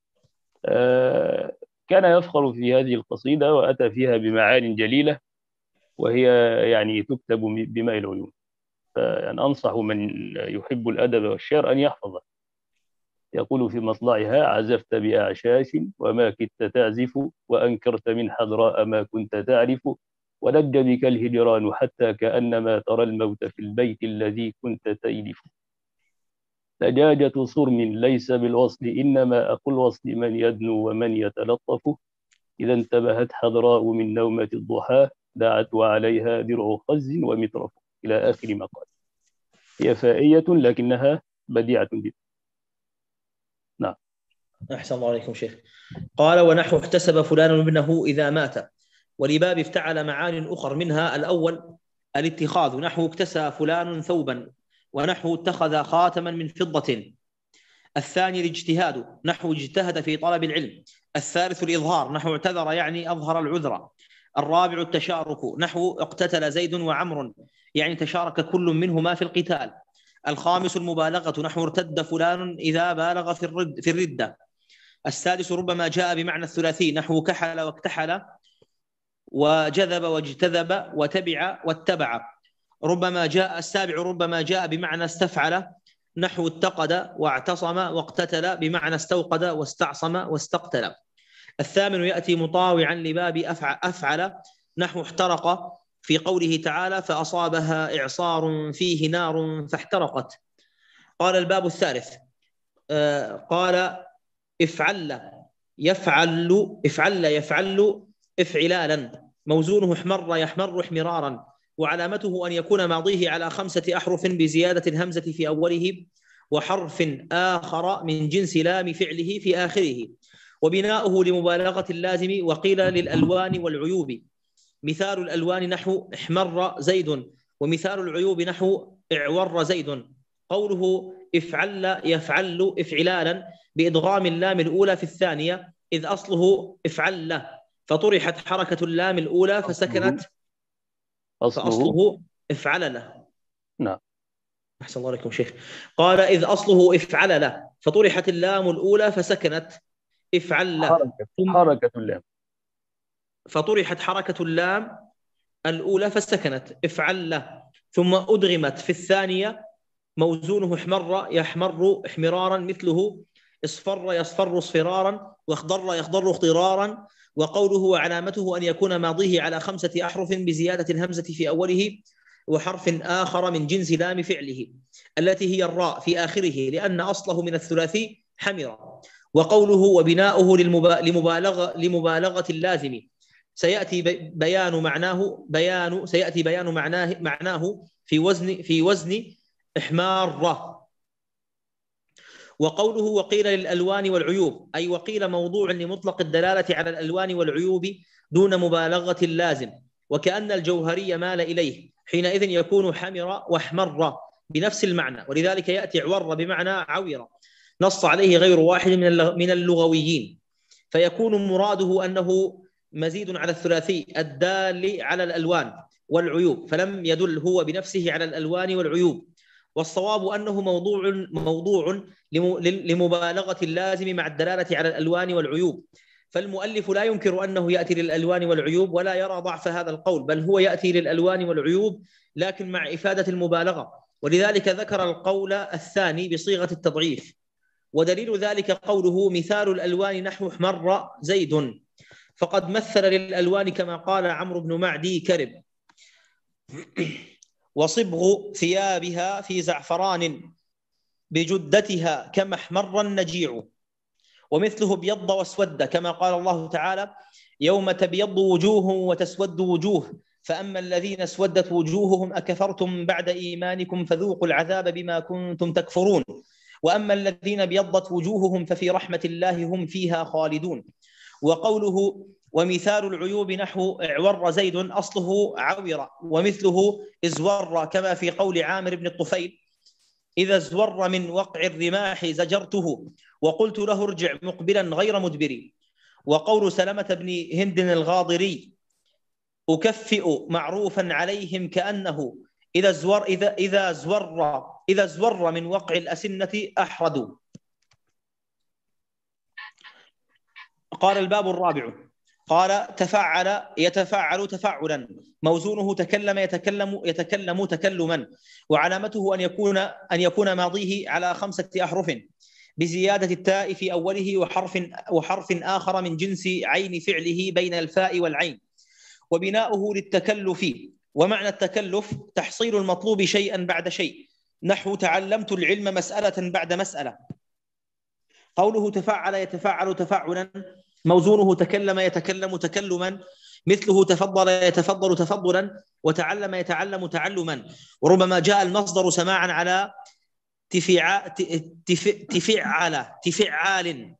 كان يفخر في هذه القصيدة وأتى فيها بمعان جليلة، وهي يعني تكتب بماء العيون. يعني أنصح من يحب الأدب والشعر أن يحفظه. يقول في مطلعها: عزفت بأعشاش وما كدت تعزف، وأنكرت من حضراء ما كنت تعرف، ولج بك الهجران حتى كأنما ترى الموت في البيت الذي كنت تيلف. دجاجة صرم ليس بالوصل، إنما أخو الوصل من يدنو ومن يتلطف. إذا انتبهت حضراء من نومة الضحى، دعت وعليها درع خز ومترف، إلى آخر مقال. هي فائية لكنها بديعة جدا. نعم. أحسن الله عليكم شيخ. قال: ونحو احتسب فلان ابنه إذا مات. ولباب افتعل معان أخر، منها الأول الاتخاذ، نحو اكتسى فلان ثوبا، ونحو اتخذ خاتما من فضة. الثاني الاجتهاد، نحو اجتهد في طلب العلم. الثالث الإظهار، نحو اعتذر يعني أظهر العذر. الرابع التشارك، نحو اقتتل زيد وعمر، يعني تشارك كل منهما في القتال. الخامس المبالغة، نحو ارتد فلان إذا بالغ في الرد في الردة. السادس ربما جاء بمعنى الثلاثي، نحو كحل واكتحل، وجذب واجتذب، وتبع واتبع. ربما جاء السابع ربما جاء بمعنى استفعل، نحو اتقد واعتصم واقتتل، بمعنى استوقد واستعصم واستقتل. الثامن يأتي مطاوعا لباب أفعل، نحو احترق، في قوله تعالى: فأصابها إعصار فيه نار فاحترقت. قال الباب الثالث: آه قال افعل يفعل افعل يفعل افعلالا، موزونه احمر يحمر احمرارا، وعلامته أن يكون ماضيه على خمسة أحرف بزيادة الهمزة في أوله، وحرف آخر من جنس لام فعله في آخره، وبناؤه لمبالغة اللازم. وقيل للألوان والعيوب. مثال الألوان نحو احمر زيد، ومثال العيوب نحو اعور زيد. قوله افعل يفعل افعلالا بإدغام اللام الأولى في الثانية، إذ أصله افعل، فطرحت حركة اللام الأولى فسكنت. أصله, فأصله افعل له. نعم. أحسن الله عليكم شيخ. قال: إذ أصله افعل له، فطرحت اللام الأولى فسكنت افعل له. حركة, حركة اللام، فطرحت حركة اللام الأولى فسكنت افعل له، ثم أدغمت في الثانية، موزونه احمر يحمر احمرارا، مثله اصفر يصفر اصفرارا، واخضر يخضر اخضرارا. وقوله وعلامته أن يكون ماضيه على خمسة أحرف بزيادة الهمزة في أوله، وحرف آخر من جنس لام فعله التي هي الراء في آخره، لأن أصله من الثلاثي حمر. وقوله وبناؤه لمبالغة, لمبالغة اللازم، سيأتي بيان معناه بيان سيأتي بيان معناه معناه في وزن في وزن إحمار. وقوله وقيل للألوان والعيوب، أي وقيل موضوع لمطلق الدلالة على الألوان والعيوب دون مبالغة اللازم، وكأن الجوهري مال إليه، حينئذ يكون حمر واحمر بنفس المعنى، ولذلك يأتي عور بمعنى عوير، نص عليه غير واحد من اللغويين، فيكون مراده أنه مزيد على الثلاثي الدال على الألوان والعيوب، فلم يدل هو بنفسه على الألوان والعيوب. والصواب أنه موضوع موضوع لمبالغة اللازم مع الدلالة على الألوان والعيوب، فالمؤلف لا ينكر أنه يأتي للألوان والعيوب، ولا يرى ضعف هذا القول، بل هو يأتي للألوان والعيوب لكن مع إفادة المبالغة، ولذلك ذكر القول الثاني بصيغة التضعيف. ودليل ذلك قوله مثال الألوان نحو احمر زيد، فقد مثل للألوان كما قال عمرو بن معدي كرب، وصبغ ثيابها في زعفران بجدتها كما احمر النجيع، ومثله ابيض واسود، كما قال الله تعالى يوم تبيض وجوه وتسود وجوه، فأما الذين اسودت وجوههم أكفرتم بعد إيمانكم فذوقوا العذاب بما كنتم تكفرون، وأما الذين ابيضت وجوههم ففي رحمة الله هم فيها خالدون. وقوله ومثال العيوب نحو اعور زيد، أصله عور، ومثله ازور، كما في قول عامر بن الطفيل إذا ازور من وقع الرماح زجرته وقلت له ارجع مقبلا غير مدبر. وقول سلمة بن هند الغاضري أكفئ معروفا عليهم كأنه إذا زور إذا إذا زور إذا زور من وقع الأسنة أحرد. قال الباب الرابع: قال تفعل يتفعل تفعلا، موزونه تكلم يتكلم يتكلم تكلما، وعلامته أن يكون أن يكون ماضيه على خمسة أحرف بزيادة التاء في أوله وحرف وحرف آخر من جنس عين فعله بين الفاء والعين، وبناؤه للتكلف. ومعنى التكلف تحصيل المطلوب شيئا بعد شيء، نحو تعلمت العلم مسألة بعد مسألة. قوله تفعل يتفعل تفعلا، موزونه تكلم يتكلم تكلما، مثله تفضل يتفضل تفضلا، وتعلم يتعلم تعلما. وربما جاء المصدر سماعا على تفع... تف... تفعل تفعال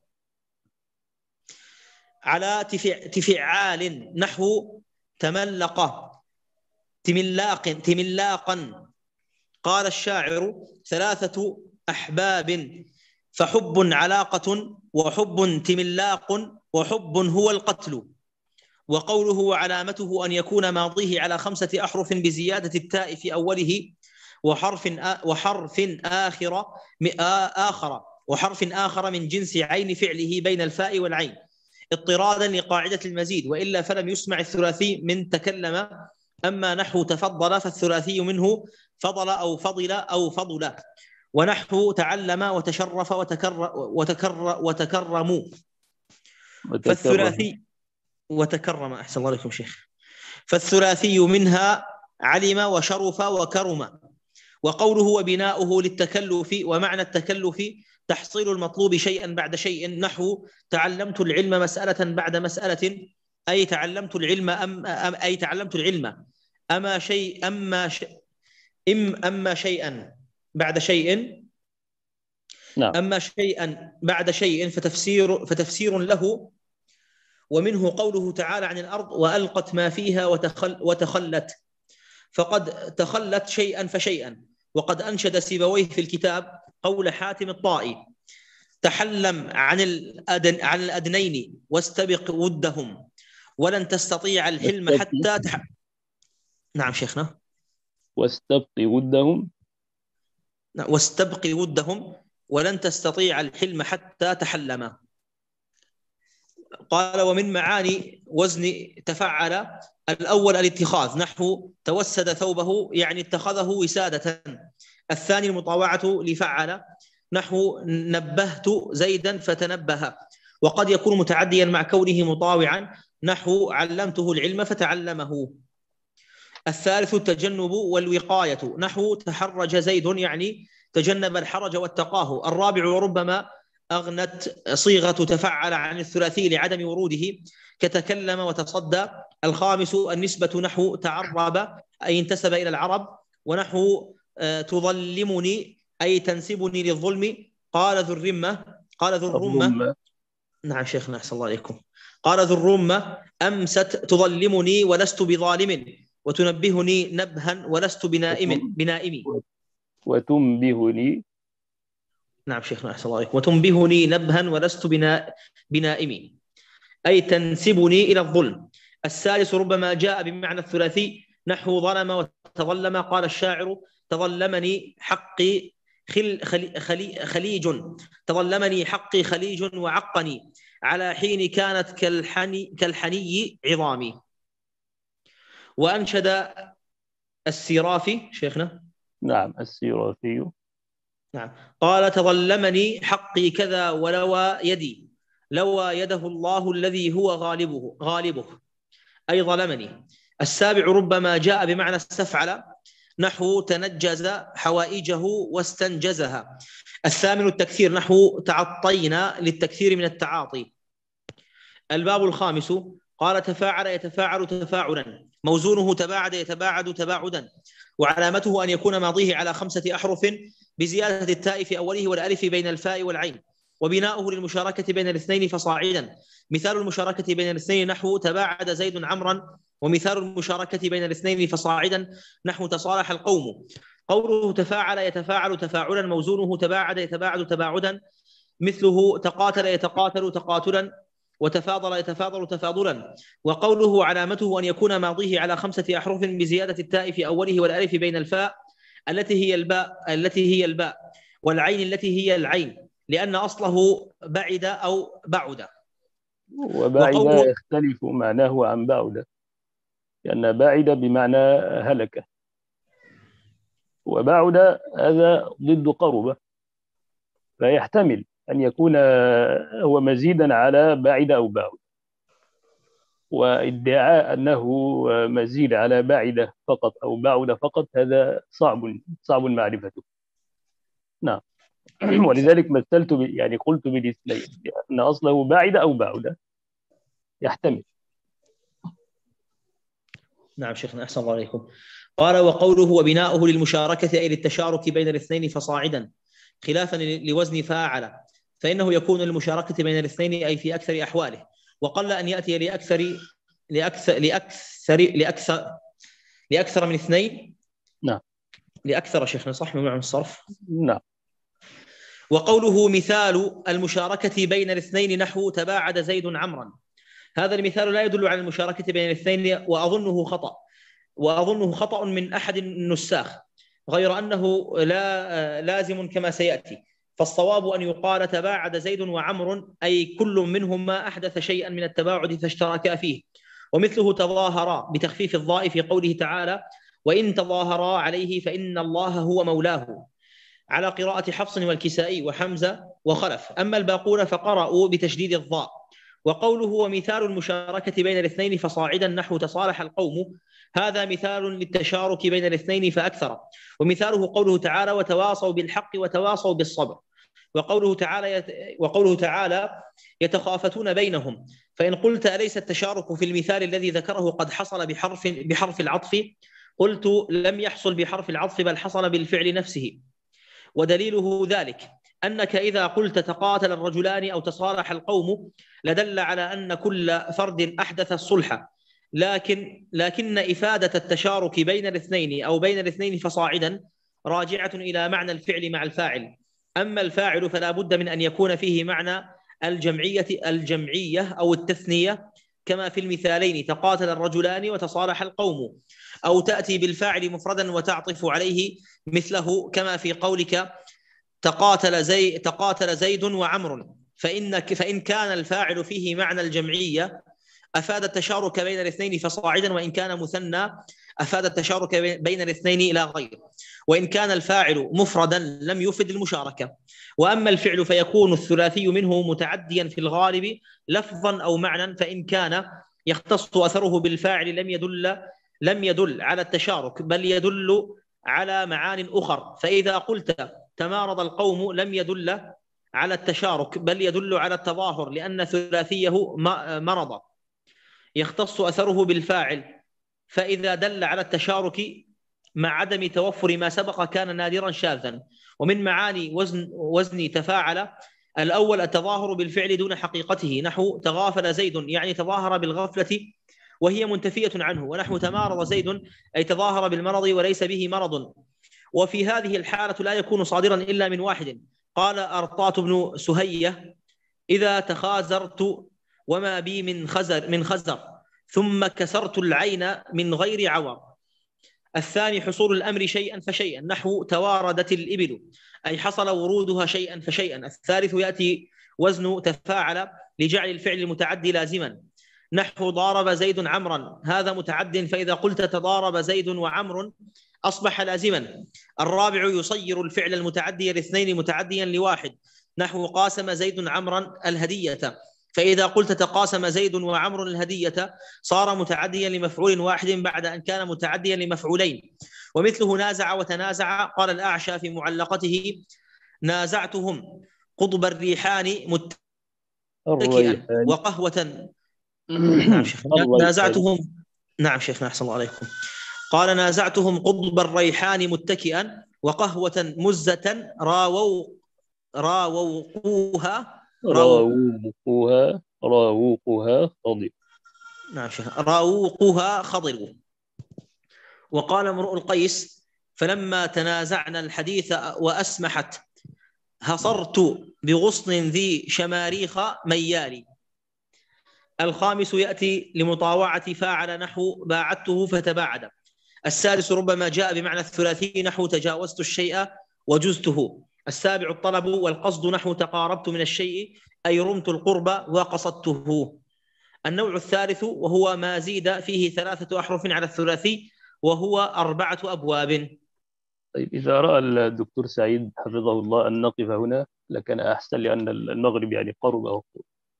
على تفع... تفعال، نحو تملق تملاق تملاقا. قال الشاعر ثلاثة أحباب، فحب علاقة، وحب تملاق، وحب هو القتل. وقوله وعلامته أن يكون ماضيه على خمسة أحرف بزيادة التاء في أوله وحرف وحرف آخر آخر وحرف آخر من جنس عين فعله بين الفاء والعين، اضطرادا لقاعدة المزيد، وإلا فلم يسمع الثلاثي من تكلم. أما نحو تفضل فالثلاثي منه فضل أو فضل أو فضل، ونحو تعلم وتشرف وتكر وتكر وتكرموا. فالثلاثي وتكرم، أحسن الله عليكم شيخ. فالثلاثي منها علم وشرف وكرم. وقوله وبناؤه للتكلف، ومعنى التكلف تحصيل المطلوب شيئا بعد شيء، نحو تعلمت العلم مسألة بعد مسألة، أي تعلمت العلم أم, أم أي تعلمت العلم أما شيء أما شيء إم أما شيئا بعد شيء نعم. أما شيئا بعد شيء فتفسير فتفسير له. ومنه قوله تعالى عن الأرض وألقت ما فيها وتخل وتخلت، فقد تخلت شيئا فشيئا. وقد أنشد سيبويه في الكتاب قول حاتم الطائي تحلم عن الأدن عن الأدنين واستبق ودهم ولن تستطيع الحلم حتى تح... نعم شيخنا. واستبق ودهم واستبق ودهم ولن تستطيع الحلم حتى تحلم. قال ومن معاني وزن تفعل الأول الاتخاذ، نحو توسد ثوبه يعني اتخذه وسادة. الثاني المطاوعة لفعل، نحو نبهت زيدا فتنبه. وقد يكون متعديا مع كونه مطاوعا، نحو علمته العلم فتعلمه. الثالث التجنب والوقاية، نحو تحرج زيد يعني تجنب الحرج واتقاه. الرابع وربما أغنت صيغة تفعل عن الثلاثي لعدم وروده كتكلم وتصدى. الخامس النسبة، نحو تعرب أي انتسب إلى العرب، ونحو تظلمني أي تنسبني للظلم. قال ذو الرمة قال ذو الرمة نعم شيخنا أحسن الله عليكم. قال ذو الرمة أمست تظلمني ولست بظالم، وتنبهني نبها ولست بنائم بنائمي. وتنبهني نعم شيخنا أحسن الله عليكم. وتنبهني نبها ولست بنا بنائمي أي تنسبني إلى الظلم. الثالث ربما جاء بمعنى الثلاثي، نحو ظلم وتظلم. قال الشاعر تظلمني حقي خل خلي خلي خليج تظلمني حقي خليج وعقني على حين كانت كالحني كالحني عظامي. وأنشد السيرافي شيخنا. نعم السيرافي. نعم. قال تظلمني حقي كذا ولوى يدي، لوى يده الله الذي هو غالبه غالبه أي ظلمني. السابع ربما جاء بمعنى استفعل، نحو تنجز حوائجه واستنجزها. الثامن التكثير، نحو تعطينا للتكثير من التعاطي. الباب الخامس قال تفاعل يتفاعل تفاعلا، موزونه تباعد يتباعد تباعدا، وعلامته أن يكون ماضيه على خمسة أحرف بزيادة التاء في أوله والألف بين الفاء والعين، وبناؤه للمشاركة بين الاثنين فصاعدا. مثال المشاركة بين الاثنين نحو تباعد زيد عمرا، ومثال المشاركة بين الاثنين فصاعدا نحو تصالح القوم. قوله تفاعل يتفاعل تفاعلا، موزونه تباعد يتباعد تباعدا، مثله تقاتل يتقاتل تقاتلا، وتفاضل يتفاضل تفاضلا. وقوله علامته أن يكون ماضيه على خمسة أحرف بزيادة التاء في أوله والألف بين الفاء التي هي الباء التي هي الباء والعين التي هي العين، لأن أصله بعد أو بعد. وبعد وقوله يختلف معناه عن بعد، لأن بعد بمعنى هلك، وبعد هذا ضد قرب، فيحتمل أن يكون هو مزيدا على بعد أو بعد، وادعاء أنه مزيد على بعد فقط أو بعد فقط هذا صعب صعب معرفته. نعم. ولذلك مثلت ب... يعني قلت بالاثنين أن أصله بعد أو بعد يحتمل. نعم شيخنا أحسن الله عليكم. قال وقوله وبناؤه للمشاركة أي للتشارك بين الاثنين فصاعدا خلافا لوزن فاعل، فإنه يكون للمشاركة بين الاثنين أي في أكثر أحواله، وقل أن يأتي لأكثر لأكثر لأكثر لأكثر لأكثر من اثنين. نعم. لأكثر شيخنا صح ممنوع من الصرف. نعم. وقوله مثال المشاركة بين الاثنين نحو تباعد زيد عمرا، هذا المثال لا يدل على المشاركة بين الاثنين، وأظنه خطأ وأظنه خطأ من أحد النساخ، غير أنه لا لازم كما سيأتي، فالصواب أن يقال تباعد زيد وعمر أي كل منهما أحدث شيئا من التباعد فاشتركا فيه، ومثله تظاهرا بتخفيف الضاء في قوله تعالى وإن تظاهرا عليه فإن الله هو مولاه، على قراءة حفص والكسائي وحمزة وخلف، أما الباقون فقرأوا بتشديد الضاء. وقوله ومثال المشاركة بين الاثنين فصاعدا نحو تصالح القوم، هذا مثال للتشارك بين الاثنين فأكثر، ومثاله قوله تعالى وتواصوا بالحق وتواصوا بالصبر، وقوله تعالى يت... وقوله تعالى يتخافتون بينهم، فإن قلت أليس التشارك في المثال الذي ذكره قد حصل بحرف بحرف العطف؟ قلت لم يحصل بحرف العطف بل حصل بالفعل نفسه، ودليله ذلك أنك إذا قلت تقاتل الرجلان أو تصالح القوم لدل على أن كل فرد أحدث الصلح، لكن لكن إفادة التشارك بين الاثنين أو بين الاثنين فصاعدا راجعة إلى معنى الفعل مع الفاعل، أما الفاعل فلا بد من أن يكون فيه معنى الجمعية الجمعية أو التثنية كما في المثالين تقاتل الرجلان وتصالح القوم، أو تأتي بالفاعل مفردا وتعطف عليه مثله كما في قولك تقاتل زي تقاتل زيد وعمر، فإنك فإن كان الفاعل فيه معنى الجمعية أفاد التشارك بين الاثنين فصاعدا، وإن كان مثنى أفاد التشارك بين الاثنين لا غير، وإن كان الفاعل مفردا لم يفد المشاركة. وأما الفعل فيكون الثلاثي منه متعديا في الغالب لفظا أو معنى، فإن كان يختص أثره بالفاعل لم يدل لم يدل على التشارك بل يدل على معان أخر، فإذا قلت تمارض القوم لم يدل على التشارك بل يدل على التظاهر، لأن ثلاثيه مرض يختص أثره بالفاعل، فإذا دل على التشارك مع عدم توفر ما سبق كان نادرا شاذا. ومن معاني وزن وزن تفاعل الأول التظاهر بالفعل دون حقيقته، نحو تغافل زيد يعني تظاهر بالغفلة وهي منتفية عنه، ونحو تمارض زيد أي تظاهر بالمرض وليس به مرض، وفي هذه الحالة لا يكون صادرا إلا من واحد. قال أرطاة بن سهية إذا تخازرت وما بي من خزر من خزر ثم كسرت العين من غير عور. الثاني حصول الأمر شيئا فشيئا، نحو تواردت الإبل أي حصل ورودها شيئا فشيئا. الثالث يأتي وزن تفاعل لجعل الفعل المتعدي لازما، نحو ضارب زيد عمرا، هذا متعد، فإذا قلت تضارب زيد وعمر أصبح لازما. الرابع يصير الفعل المتعدي لاثنين متعديا لواحد، نحو قاسم زيد عمرا الهدية، فإذا قلت تقاسم زيد وعمر الهدية صار متعديا لمفعول واحد بعد أن كان متعديا لمفعولين. ومثله نازع وتنازع، قال الأعشى في معلقته نازعتهم قضب الريحان متكئا وقهوة. نعم شيخ نازعتهم نعم شيخنا أحسن الله عليكم. قال نازعتهم قضب الريحان متكئا وقهوة مزة راووا راوقوها راوقوها راوقوها خضر. نعم شيخ راوقوها خضر. وقال امرؤ القيس فلما تنازعنا الحديث وأسمحت هصرت بغصن ذي شماريخ ميالي. الخامس يأتي لمطاوعة فاعل، نحو باعدته فتباعد. السادس ربما جاء بمعنى الثلاثي، نحو تجاوزت الشيء وجزته. السابع الطلب والقصد نحو تقاربت من الشيء أي رمت القرب وقصدته. النوع الثالث وهو ما زيد فيه ثلاثة أحرف على الثلاثي وهو أربعة أبواب. طيب إذا رأى الدكتور سعيد حفظه الله أن نقف هنا لكان أحسن، لأن المغرب يعني قرب وقت.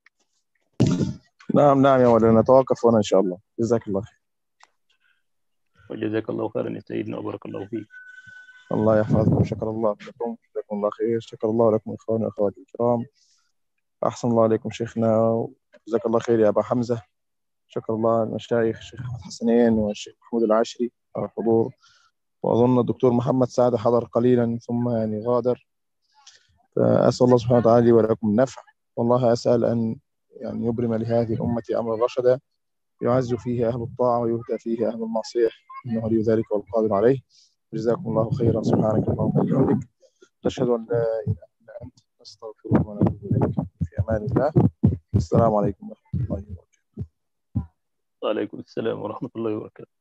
نعم نعم يا مولانا، نتوقف هنا إن شاء الله. جزاك الله خير. وجزاك الله خيرا يا سيدنا وبارك الله فيك. الله يحفظكم. شكر الله لكم. جزاكم الله خير. شكر الله لكم إخواني وأخواتي الكرام. أحسن الله عليكم شيخنا. جزاك الله خير يا أبا حمزة. شكر الله المشايخ الشيخ أحمد حسنين والشيخ محمود العاشري على الحضور، وأظن الدكتور محمد سعد حضر قليلا ثم يعني غادر. فأسأل الله سبحانه وتعالى لي ولكم النفع، والله أسأل أن يعني يبرم لهذه الأمة أمر رشدا يعز فيه أهل الطاعة ويهدى فيه أهل المعصية، إنه لي ذلك والقادر عليه. جزاكم الله خيرا. سبحانك اللهم وبحمدك نشهد أن لا إله إلا أنت نستغفرك ونتوب إليك. في أمان الله. السلام عليكم ورحمة الله وبركاته. وعليكم السلام ورحمة الله وبركاته.